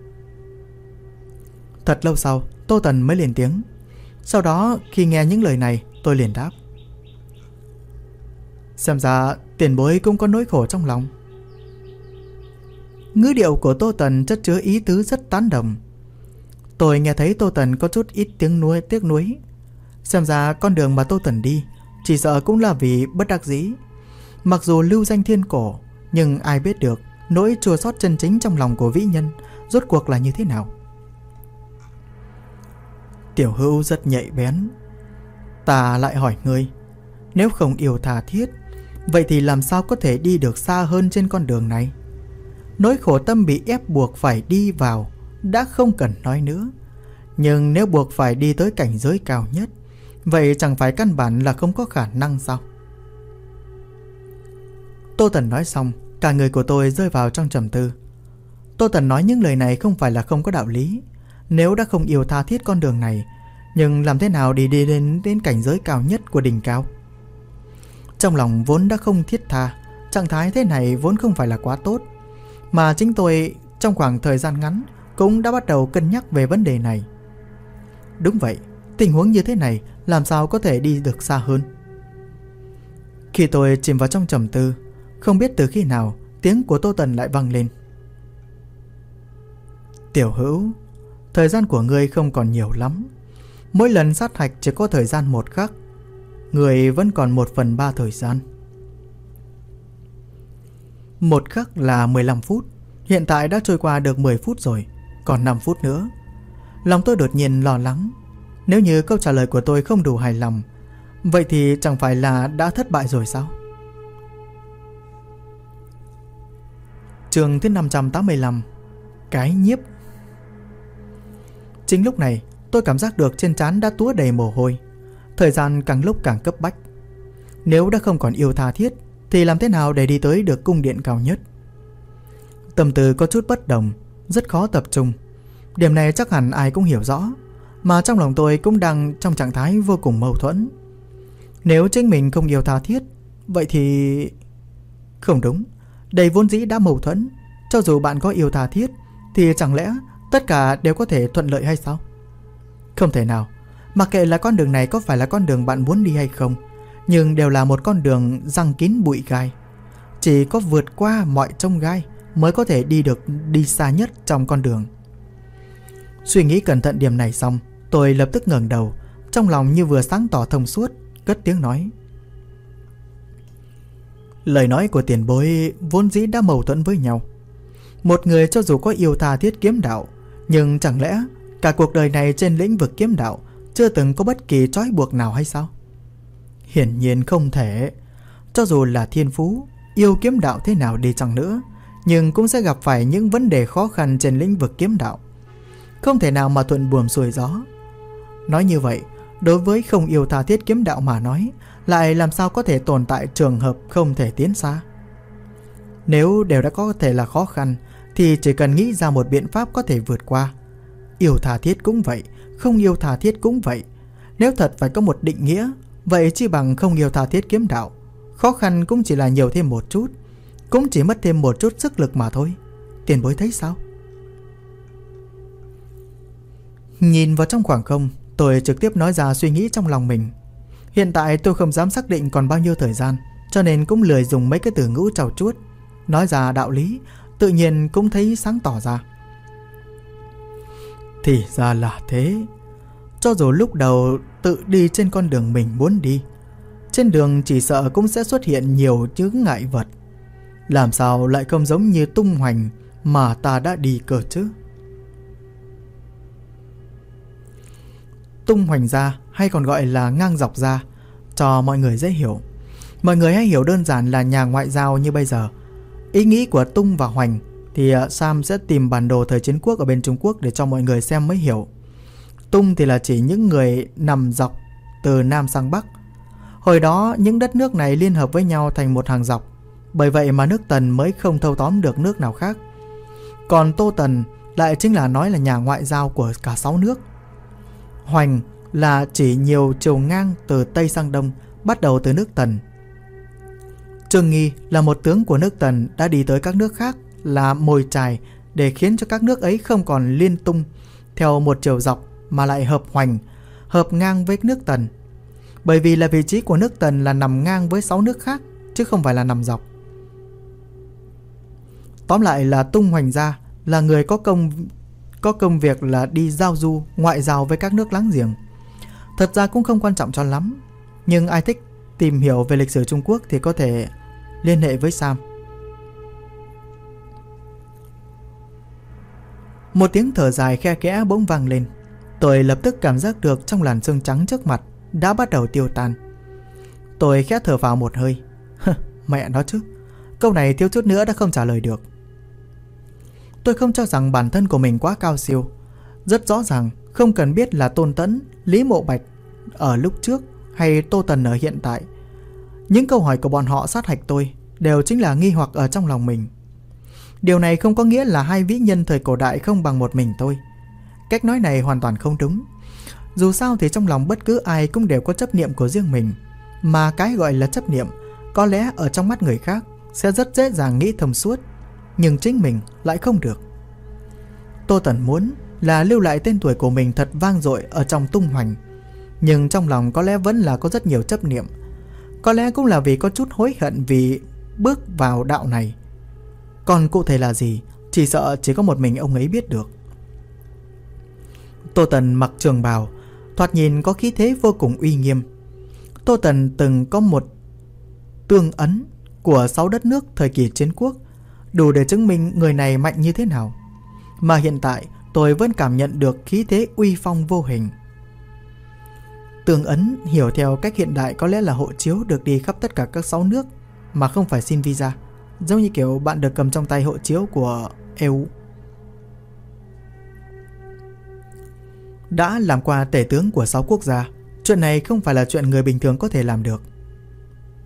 S1: Thật lâu sau, Tô Tần mới lên tiếng. Sau đó khi nghe những lời này, tôi liền đáp. Xem ra tiền bối cũng có nỗi khổ trong lòng. Ngữ điệu của Tô Tần chất chứa ý tứ rất tán đồng. Tôi nghe thấy Tô Tần có chút ít tiếc nuối. Xem ra con đường mà Tô Tần đi chỉ sợ cũng là vì bất đắc dĩ. Mặc dù lưu danh thiên cổ, nhưng ai biết được nỗi chua xót chân chính trong lòng của vĩ nhân rốt cuộc là như thế nào. Tiểu hữu rất nhạy bén. Ta lại hỏi ngươi, nếu không yêu tha thiết, vậy thì làm sao có thể đi được xa hơn trên con đường này? Nỗi khổ tâm bị ép buộc phải đi vào đã không cần nói nữa. Nhưng nếu buộc phải đi tới cảnh giới cao nhất, vậy chẳng phải căn bản là không có khả năng sao? Tô Tần nói xong, cả người của tôi rơi vào trong trầm tư. Tô Tần nói những lời này không phải là không có đạo lý. Nếu đã không yêu tha thiết con đường này, nhưng làm thế nào để đi đến cảnh giới cao nhất của đỉnh cao? Trong lòng vốn đã không thiết tha, trạng thái thế này vốn không phải là quá tốt. Mà chính tôi trong khoảng thời gian ngắn cũng đã bắt đầu cân nhắc về vấn đề này. Đúng vậy, tình huống như thế này làm sao có thể đi được xa hơn? Khi tôi chìm vào trong trầm tư, không biết từ khi nào tiếng của Tô Tần lại vang lên. Tiểu hữu, thời gian của ngươi không còn nhiều lắm. Mỗi lần sát hạch chỉ có thời gian 1 khắc. Người vẫn còn 1/3 thời gian. 1 khắc là 15 phút. Hiện tại đã trôi qua được 10 phút rồi, còn 5 phút nữa. Lòng tôi đột nhiên lo lắng. Nếu như câu trả lời của tôi không đủ hài lòng, vậy thì chẳng phải là đã thất bại rồi sao? Chương thứ 585. Cái nhiếp. Chính lúc này, tôi cảm giác được trên trán đã túa đầy mồ hôi. Thời gian càng lúc càng cấp bách. Nếu đã không còn yêu tha thiết thì làm thế nào để đi tới được cung điện cao nhất? Tâm tư có chút bất đồng, rất khó tập trung. Điểm này chắc hẳn ai cũng hiểu rõ, mà trong lòng tôi cũng đang trong trạng thái vô cùng mâu thuẫn. Nếu chính mình không yêu tha thiết, vậy thì... Không đúng, đây vốn dĩ đã mâu thuẫn. Cho dù bạn có yêu tha thiết thì chẳng lẽ tất cả đều có thể thuận lợi hay sao? Không thể nào. Mặc kệ là con đường này có phải là con đường bạn muốn đi hay không, nhưng đều là một con đường giăng kín bụi gai. Chỉ có vượt qua mọi chông gai mới có thể đi xa nhất trong con đường. Suy nghĩ cẩn thận điểm này xong, tôi lập tức ngẩng đầu, trong lòng như vừa sáng tỏ thông suốt, cất tiếng nói. Lời nói của tiền bối vốn dĩ đã mâu thuẫn với nhau. Một người cho dù có yêu tha thiết kiếm đạo, nhưng chẳng lẽ cả cuộc đời này trên lĩnh vực kiếm đạo chưa từng có bất kỳ trói buộc nào hay sao? Hiển nhiên không thể. Cho dù là thiên phú, yêu kiếm đạo thế nào đi chăng nữa, nhưng cũng sẽ gặp phải những vấn đề khó khăn trên lĩnh vực kiếm đạo. Không thể nào mà thuận buồm xuôi gió. Nói như vậy, đối với không yêu tha thiết kiếm đạo mà nói, lại làm sao có thể tồn tại trường hợp không thể tiến xa? Nếu đều đã có thể là khó khăn, thì chỉ cần nghĩ ra một biện pháp có thể vượt qua. Yêu tha thiết cũng vậy, không yêu tha thiết cũng vậy. Nếu thật phải có một định nghĩa, vậy chi bằng không yêu tha thiết kiếm đạo. Khó khăn cũng chỉ là nhiều thêm một chút, cũng chỉ mất thêm một chút sức lực mà thôi. Tiền bối thấy sao? Nhìn vào trong khoảng không, tôi trực tiếp nói ra suy nghĩ trong lòng mình. Hiện tại tôi không dám xác định còn bao nhiêu thời gian, cho nên cũng lười dùng mấy cái từ ngữ trau chuốt. Nói ra đạo lý, tự nhiên cũng thấy sáng tỏ ra. Thì ra là thế. Cho dù lúc đầu tự đi trên con đường mình muốn đi, trên đường chỉ sợ cũng sẽ xuất hiện nhiều chướng ngại vật. Làm sao lại không giống như tung hoành mà ta đã đi cơ chứ? Tung hoành ra hay còn gọi là ngang dọc ra, cho mọi người dễ hiểu. Mọi người hãy hiểu đơn giản là nhà ngoại giao như bây giờ. Ý nghĩ của tung và hoành thì Sam sẽ tìm bản đồ thời chiến quốc ở bên Trung Quốc để cho mọi người xem mới hiểu. Tung thì là chỉ những người nằm dọc từ Nam sang Bắc. Hồi đó những đất nước này liên hợp với nhau thành một hàng dọc, bởi vậy mà nước Tần mới không thâu tóm được nước nào khác. Còn Tô Tần lại chính là nói là nhà ngoại giao của cả 6 nước. Hoành là chỉ nhiều chiều ngang từ Tây sang Đông, bắt đầu từ nước Tần. Trương Nghi là một tướng của nước Tần đã đi tới các nước khác là mồi chài để khiến cho các nước ấy không còn liên tung theo một chiều dọc mà lại hợp hoành, hợp ngang với nước Tần. Bởi vì là vị trí của nước Tần là nằm ngang với 6 nước khác, chứ không phải là nằm dọc. Tóm lại là tung hoành ra là người có công việc là đi giao du, ngoại giao với các nước láng giềng. Thật ra cũng không quan trọng cho lắm, nhưng ai thích tìm hiểu về lịch sử Trung Quốc thì có thể liên hệ với Sam. Một tiếng thở dài khe khẽ bỗng vang lên. Tôi lập tức cảm giác được trong làn sương trắng trước mặt đã bắt đầu tiêu tan. Tôi khẽ thở vào một hơi. Mẹ nó chứ, câu này thiếu chút nữa đã không trả lời được. Tôi không cho rằng bản thân của mình quá cao siêu. Rất rõ ràng không cần biết là Tôn Tẫn, Lý Mộ Bạch ở lúc trước hay Tô Tần ở hiện tại. Những câu hỏi của bọn họ sát hạch tôi đều chính là nghi hoặc ở trong lòng mình. Điều này không có nghĩa là hai vĩ nhân thời cổ đại không bằng một mình tôi. Cách nói này hoàn toàn không đúng. Dù sao thì trong lòng bất cứ ai cũng đều có chấp niệm của riêng mình. Mà cái gọi là chấp niệm có lẽ ở trong mắt người khác sẽ rất dễ dàng nghĩ thông suốt, nhưng chính mình lại không được. Tô Tần muốn là lưu lại tên tuổi của mình thật vang dội ở trong tung hoành, nhưng trong lòng có lẽ vẫn là có rất nhiều chấp niệm. Có lẽ cũng là vì có chút hối hận vì bước vào đạo này. Còn cụ thể là gì, chỉ sợ chỉ có một mình ông ấy biết được. Tô Tần mặc trường bào, thoạt nhìn có khí thế vô cùng uy nghiêm. Tô Tần từng có một tương ấn của 6 đất nước thời kỳ chiến quốc, đủ để chứng minh người này mạnh như thế nào. Mà hiện tại tôi vẫn cảm nhận được khí thế uy phong vô hình. Tương ấn hiểu theo cách hiện đại có lẽ là hộ chiếu được đi khắp tất cả các 6 nước mà không phải xin visa, giống như kiểu bạn được cầm trong tay hộ chiếu của EU. Đã làm qua tể tướng của 6 quốc gia, chuyện này không phải là chuyện người bình thường có thể làm được.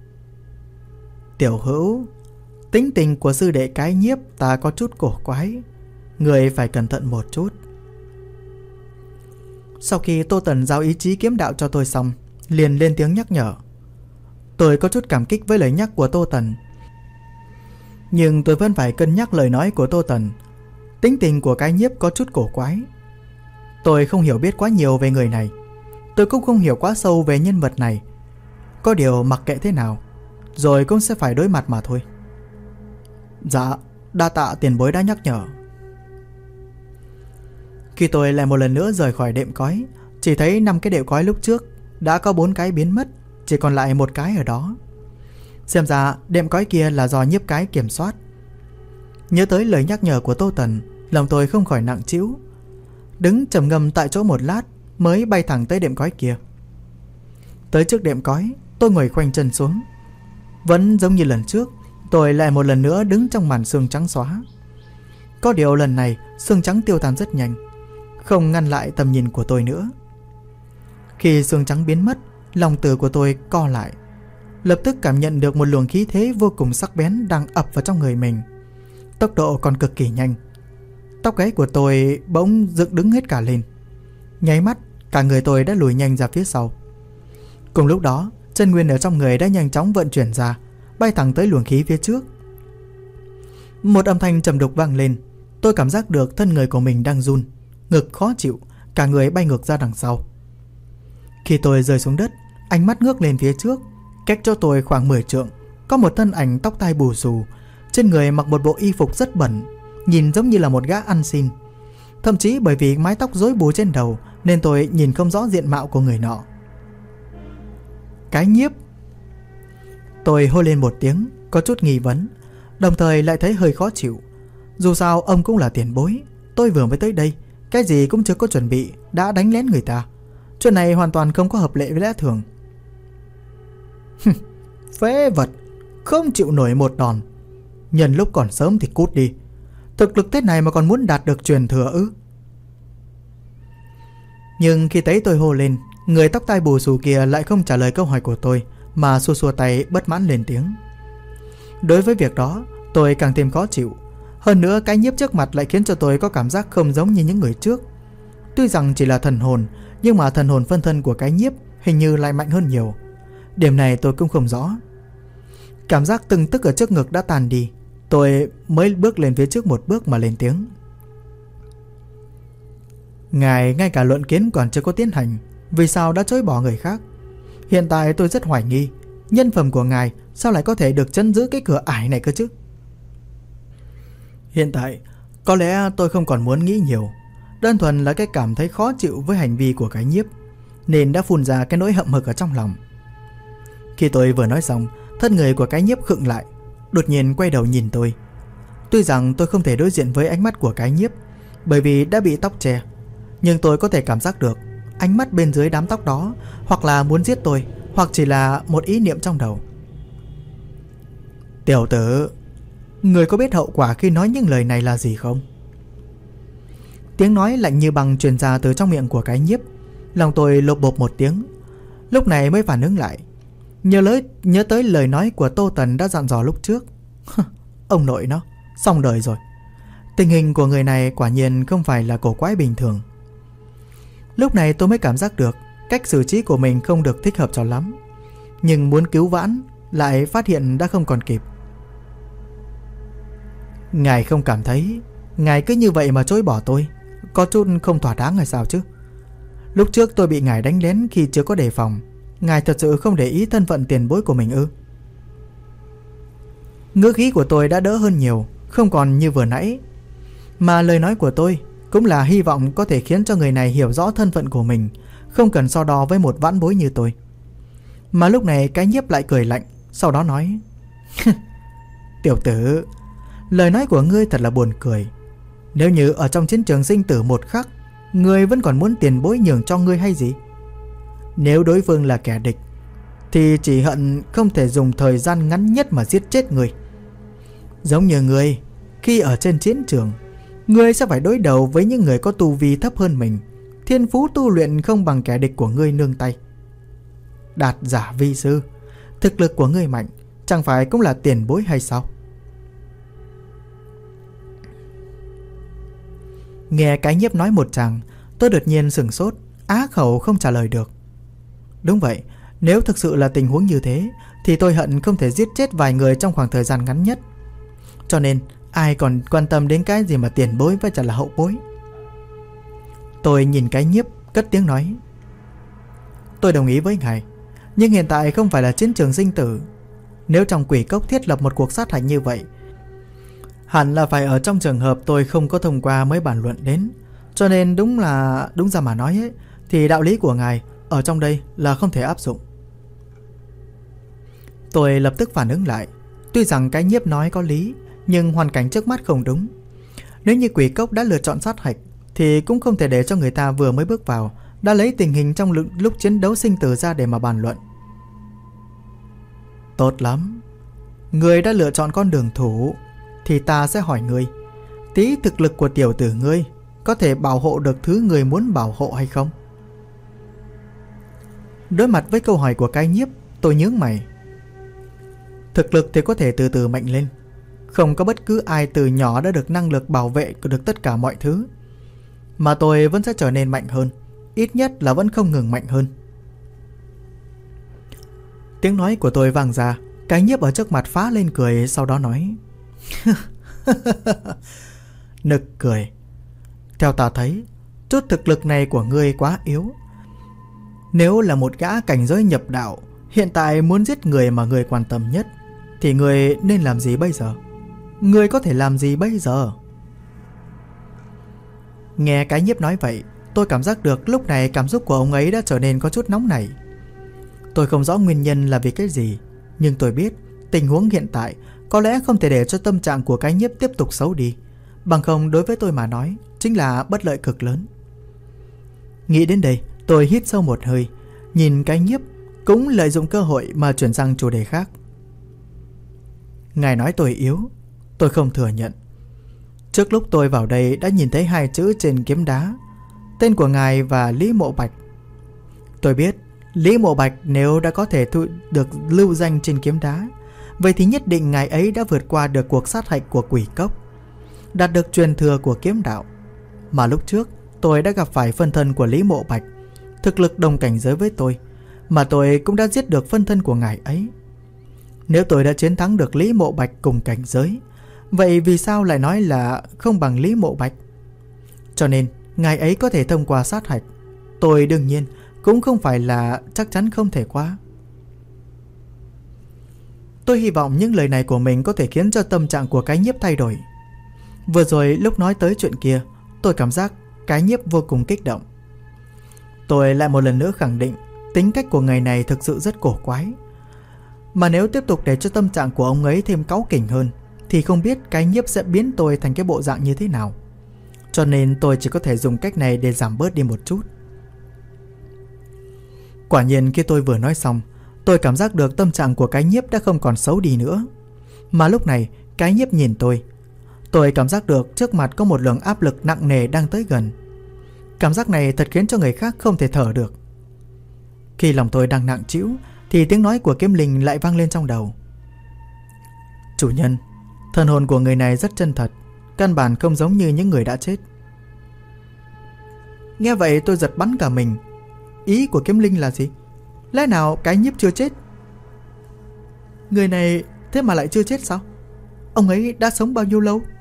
S1: Tiểu Hữu, tính tình của sư đệ cái nhiếp ta có chút cổ quái, người phải cẩn thận một chút. Sau khi Tô Tần giao ý chí kiếm đạo cho tôi xong, liền lên tiếng nhắc nhở. Tôi có chút cảm kích với lời nhắc của Tô Tần, nhưng tôi vẫn phải cân nhắc lời nói của Tô Tần. Tính tình của cái nhiếp có chút cổ quái. Tôi không hiểu biết quá nhiều về người này, tôi cũng không hiểu quá sâu về nhân vật này. Có điều mặc kệ thế nào, rồi cũng sẽ phải đối mặt mà thôi. Dạ, đa tạ tiền bối đã nhắc nhở. Khi tôi lại một lần nữa rời khỏi đệm cói, chỉ thấy 5 cái đệm cói lúc trước đã có 4 cái biến mất, chỉ còn lại một cái ở đó. Xem ra đệm cói kia là do nhiếp cái kiểm soát. Nhớ tới lời nhắc nhở của Tô Tần, lòng tôi không khỏi nặng trĩu. Đứng trầm ngâm tại chỗ một lát mới bay thẳng tới đệm cói kia. Tới trước đệm cói, tôi ngồi khoanh chân xuống. Vẫn giống như lần trước, tôi lại một lần nữa đứng trong màn sương trắng xóa. Có điều lần này sương trắng tiêu tan rất nhanh, không ngăn lại tầm nhìn của tôi nữa. Khi sương trắng biến mất, lòng tử của tôi co lại, lập tức cảm nhận được một luồng khí thế vô cùng sắc bén đang ập vào trong người mình. Tốc độ còn cực kỳ nhanh. Tóc gáy của tôi bỗng dựng đứng hết cả lên. Nháy mắt, cả người tôi đã lùi nhanh ra phía sau. Cùng lúc đó, chân nguyên ở trong người đã nhanh chóng vận chuyển ra, bay thẳng tới luồng khí phía trước. Một âm thanh trầm đục vang lên. Tôi cảm giác được thân người của mình đang run, ngực khó chịu, cả người bay ngược ra đằng sau. Khi tôi rơi xuống đất, ánh mắt ngước lên phía trước. Cách cho tôi khoảng 10 trượng, có một thân ảnh tóc tai bù xù, trên người mặc một bộ y phục rất bẩn, nhìn giống như là một gã ăn xin. Thậm chí bởi vì mái tóc rối bù trên đầu nên tôi nhìn không rõ diện mạo của người nọ. Cái nhiếp. Tôi hô lên một tiếng, có chút nghi vấn, đồng thời lại thấy hơi khó chịu. Dù sao ông cũng là tiền bối, tôi vừa mới tới đây, cái gì cũng chưa có chuẩn bị đã đánh lén người ta. Chuyện này hoàn toàn không có hợp lệ với lẽ thường. Phế vật, không chịu nổi một đòn. Nhân lúc còn sớm thì cút đi. Thực lực thế này mà còn muốn đạt được truyền thừa ư? Nhưng khi thấy tôi hô lên, người tóc tai bù xù kia lại không trả lời câu hỏi của tôi, mà xua xua tay bất mãn lên tiếng. Đối với việc đó, tôi càng thêm khó chịu. Hơn nữa, cái nhiếp trước mặt lại khiến cho tôi có cảm giác không giống như những người trước. Tuy rằng chỉ là thần hồn, nhưng mà thần hồn phân thân của cái nhiếp hình như lại mạnh hơn nhiều. Điểm này tôi cũng không rõ. Cảm giác từng tức ở trước ngực đã tàn đi. Tôi mới bước lên phía trước một bước mà lên tiếng. Ngài ngay cả luận kiến còn chưa có tiến hành, vì sao đã chối bỏ người khác? Hiện tại tôi rất hoài nghi, nhân phẩm của ngài sao lại có thể được trấn giữ cái cửa ải này cơ chứ? Hiện tại có lẽ tôi không còn muốn nghĩ nhiều, đơn thuần là cái cảm thấy khó chịu với hành vi của cái nhiếp, nên đã phun ra cái nỗi hậm hực ở trong lòng. Khi tôi vừa nói xong, thân người của cái nhiếp khựng lại, đột nhiên quay đầu nhìn tôi. Tuy rằng tôi không thể đối diện với ánh mắt của cái nhiếp, bởi vì đã bị tóc che, nhưng tôi có thể cảm giác được ánh mắt bên dưới đám tóc đó hoặc là muốn giết tôi, hoặc chỉ là một ý niệm trong đầu. Tiểu tử, người có biết hậu quả khi nói những lời này là gì không? Tiếng nói lạnh như băng truyền ra từ trong miệng của cái nhiếp. Lòng tôi lộp bộp một tiếng, lúc này mới phản ứng lại. Nhớ tới lời nói của Tô Tần đã dặn dò lúc trước. Ông nội nó, xong đời rồi. Tình hình của người này quả nhiên không phải là cổ quái bình thường. Lúc này tôi mới cảm giác được cách xử trí của mình không được thích hợp cho lắm, nhưng muốn cứu vãn lại phát hiện đã không còn kịp. Ngài không cảm thấy ngài cứ như vậy mà chối bỏ tôi có chút không thỏa đáng hay sao chứ? Lúc trước tôi bị ngài đánh lén khi chưa có đề phòng, ngài thật sự không để ý thân phận tiền bối của mình ư? Ngữ khí của tôi đã đỡ hơn nhiều, không còn như vừa nãy. Mà lời nói của tôi cũng là hy vọng có thể khiến cho người này hiểu rõ thân phận của mình, không cần so đo với một vãn bối như tôi. Mà lúc này cái nhiếp lại cười lạnh, sau đó nói: Tiểu tử, lời nói của ngươi thật là buồn cười. Nếu như ở trong chiến trường sinh tử một khắc, ngươi vẫn còn muốn tiền bối nhường cho ngươi hay gì? Nếu đối phương là kẻ địch thì chỉ hận không thể dùng thời gian ngắn nhất mà giết chết ngươi. Giống như ngươi, khi ở trên chiến trường, ngươi sẽ phải đối đầu với những người có tu vi thấp hơn mình, thiên phú tu luyện không bằng kẻ địch của ngươi nương tay. Đạt giả vi sư, thực lực của ngươi mạnh, chẳng phải cũng là tiền bối hay sao? Nghe Cái Nhiếp nói một tràng, tôi đột nhiên sửng sốt, á khẩu không trả lời được. Đúng vậy, nếu thực sự là tình huống như thế thì tôi hận không thể giết chết vài người trong khoảng thời gian ngắn nhất. Cho nên ai còn quan tâm đến cái gì mà tiền bối với chả là hậu bối. Tôi nhìn Cái Nhiếp cất tiếng nói: tôi đồng ý với ngài, nhưng hiện tại không phải là chiến trường sinh tử. Nếu trong quỷ cốc thiết lập một cuộc sát hạch như vậy, hẳn là phải ở trong trường hợp tôi không có thông qua mới bàn luận đến. Cho nên đúng ra mà nói ấy, thì đạo lý của ngài ở trong đây là không thể áp dụng. Tôi lập tức phản ứng lại. Tuy rằng Cái Nhiếp nói có lý, nhưng hoàn cảnh trước mắt không đúng. Nếu như quỷ cốc đã lựa chọn sát hạch thì cũng không thể để cho người ta vừa mới bước vào đã lấy tình hình trong lúc chiến đấu sinh tử ra để mà bàn luận. Tốt lắm, người đã lựa chọn con đường thủ thì ta sẽ hỏi ngươi, tí thực lực của tiểu tử ngươi có thể bảo hộ được thứ người muốn bảo hộ hay không? Đối mặt với câu hỏi của Cái Nhiếp, tôi nhướng mày. Thực lực thì có thể từ từ mạnh lên. Không có bất cứ ai từ nhỏ đã được năng lực bảo vệ được tất cả mọi thứ. Mà tôi vẫn sẽ trở nên mạnh hơn. Ít nhất là vẫn không ngừng mạnh hơn. Tiếng nói của tôi vang ra. Cái Nhiếp ở trước mặt phá lên cười, sau đó nói: nực cười. Theo ta thấy, chút thực lực này của ngươi quá yếu. Nếu là một gã cảnh giới nhập đạo, hiện tại muốn giết người mà ngươi quan tâm nhất, thì ngươi nên làm gì bây giờ? Ngươi có thể làm gì bây giờ? Nghe Cái Nhiếp nói vậy, tôi cảm giác được lúc này cảm xúc của ông ấy đã trở nên có chút nóng nảy. Tôi không rõ nguyên nhân là vì cái gì, nhưng tôi biết tình huống hiện tại có lẽ không thể để cho tâm trạng của Cái Nhiếp tiếp tục xấu đi. Bằng không đối với tôi mà nói chính là bất lợi cực lớn. Nghĩ đến đây, tôi hít sâu một hơi, nhìn Cái Nhiếp, cũng lợi dụng cơ hội mà chuyển sang chủ đề khác. Ngài nói tôi yếu, tôi không thừa nhận. Trước lúc tôi vào đây đã nhìn thấy hai chữ trên kiếm đá, tên của ngài và Lý Mộ Bạch. Tôi biết Lý Mộ Bạch nếu đã có thể được lưu danh trên kiếm đá, vậy thì nhất định ngài ấy đã vượt qua được cuộc sát hạch của quỷ cốc, đạt được truyền thừa của kiếm đạo. Mà lúc trước tôi đã gặp phải phân thân của Lý Mộ Bạch, thực lực đồng cảnh giới với tôi, mà tôi cũng đã giết được phân thân của ngài ấy. Nếu tôi đã chiến thắng được Lý Mộ Bạch cùng cảnh giới, vậy vì sao lại nói là không bằng Lý Mộ Bạch? Cho nên ngài ấy có thể thông qua sát hạch, tôi đương nhiên cũng không phải là chắc chắn không thể qua. Tôi hy vọng những lời này của mình có thể khiến cho tâm trạng của Cái Nhiếp thay đổi. Vừa rồi lúc nói tới chuyện kia, tôi cảm giác Cái Nhiếp vô cùng kích động. Tôi lại một lần nữa khẳng định tính cách của người này thực sự rất cổ quái. Mà nếu tiếp tục để cho tâm trạng của ông ấy thêm cáu kỉnh hơn, thì không biết Cái Nhiếp sẽ biến tôi thành cái bộ dạng như thế nào. Cho nên tôi chỉ có thể dùng cách này để giảm bớt đi một chút. Quả nhiên khi tôi vừa nói xong, tôi cảm giác được tâm trạng của Cái Nhiếp đã không còn xấu đi nữa. Mà lúc này Cái Nhiếp nhìn tôi cảm giác được trước mặt có một lượng áp lực nặng nề đang tới gần. Cảm giác này thật khiến cho người khác không thể thở được. Khi lòng tôi đang nặng trĩu thì tiếng nói của Kiếm Linh lại vang lên trong đầu. Chủ nhân, thần hồn của người này rất chân thật, căn bản không giống như những người đã chết. Nghe vậy tôi giật bắn cả mình. Ý của Kiếm Linh là gì? Lẽ nào Cái Nhiếp chưa chết? Người này thế mà lại chưa chết sao? Ông ấy đã sống bao nhiêu lâu?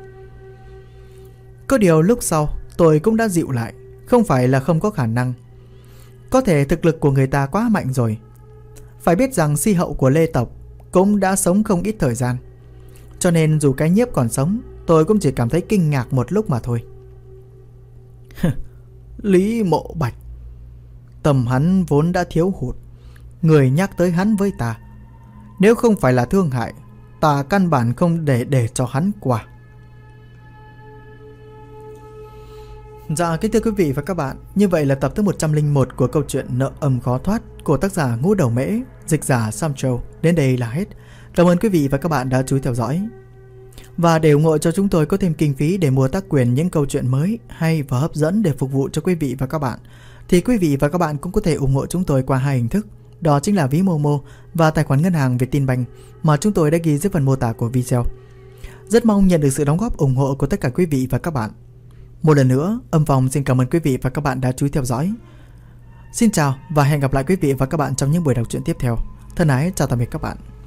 S1: Có điều lúc sau tôi cũng đã dịu lại. Không phải là không có khả năng. Có thể thực lực của người ta quá mạnh rồi. Phải biết rằng si hậu của Lê tộc cũng đã sống không ít thời gian. Cho nên dù Cái Nhiếp còn sống, tôi cũng chỉ cảm thấy kinh ngạc một lúc mà thôi. Lý Mộ Bạch, tầm hắn vốn đã thiếu hụt. Người nhắc tới hắn với ta, nếu không phải là thương hại, ta căn bản không để cho hắn qua. Dạ kính thưa quý vị và các bạn, như vậy là tập thứ 101 của câu chuyện Nợ Âm Khó Thoát của tác giả Ngũ Đầu Mễ, dịch giả Samcho đến đây là hết. Cảm ơn quý vị và các bạn đã chú ý theo dõi. Và để ủng hộ cho chúng tôi có thêm kinh phí để mua tác quyền những câu chuyện mới, hay và hấp dẫn để phục vụ cho quý vị và các bạn, thì quý vị và các bạn cũng có thể ủng hộ chúng tôi qua hai hình thức. đó chính là ví Momo và tài khoản ngân hàng Vietinbank mà chúng tôi đã ghi dưới phần mô tả của video. Rất mong nhận được sự đóng góp ủng hộ của tất cả quý vị và các bạn. Một lần nữa, Âm Phong xin cảm ơn quý vị và các bạn đã chú ý theo dõi. Xin chào và hẹn gặp lại quý vị và các bạn trong những buổi đọc truyện tiếp theo. Thân ái chào tạm biệt các bạn.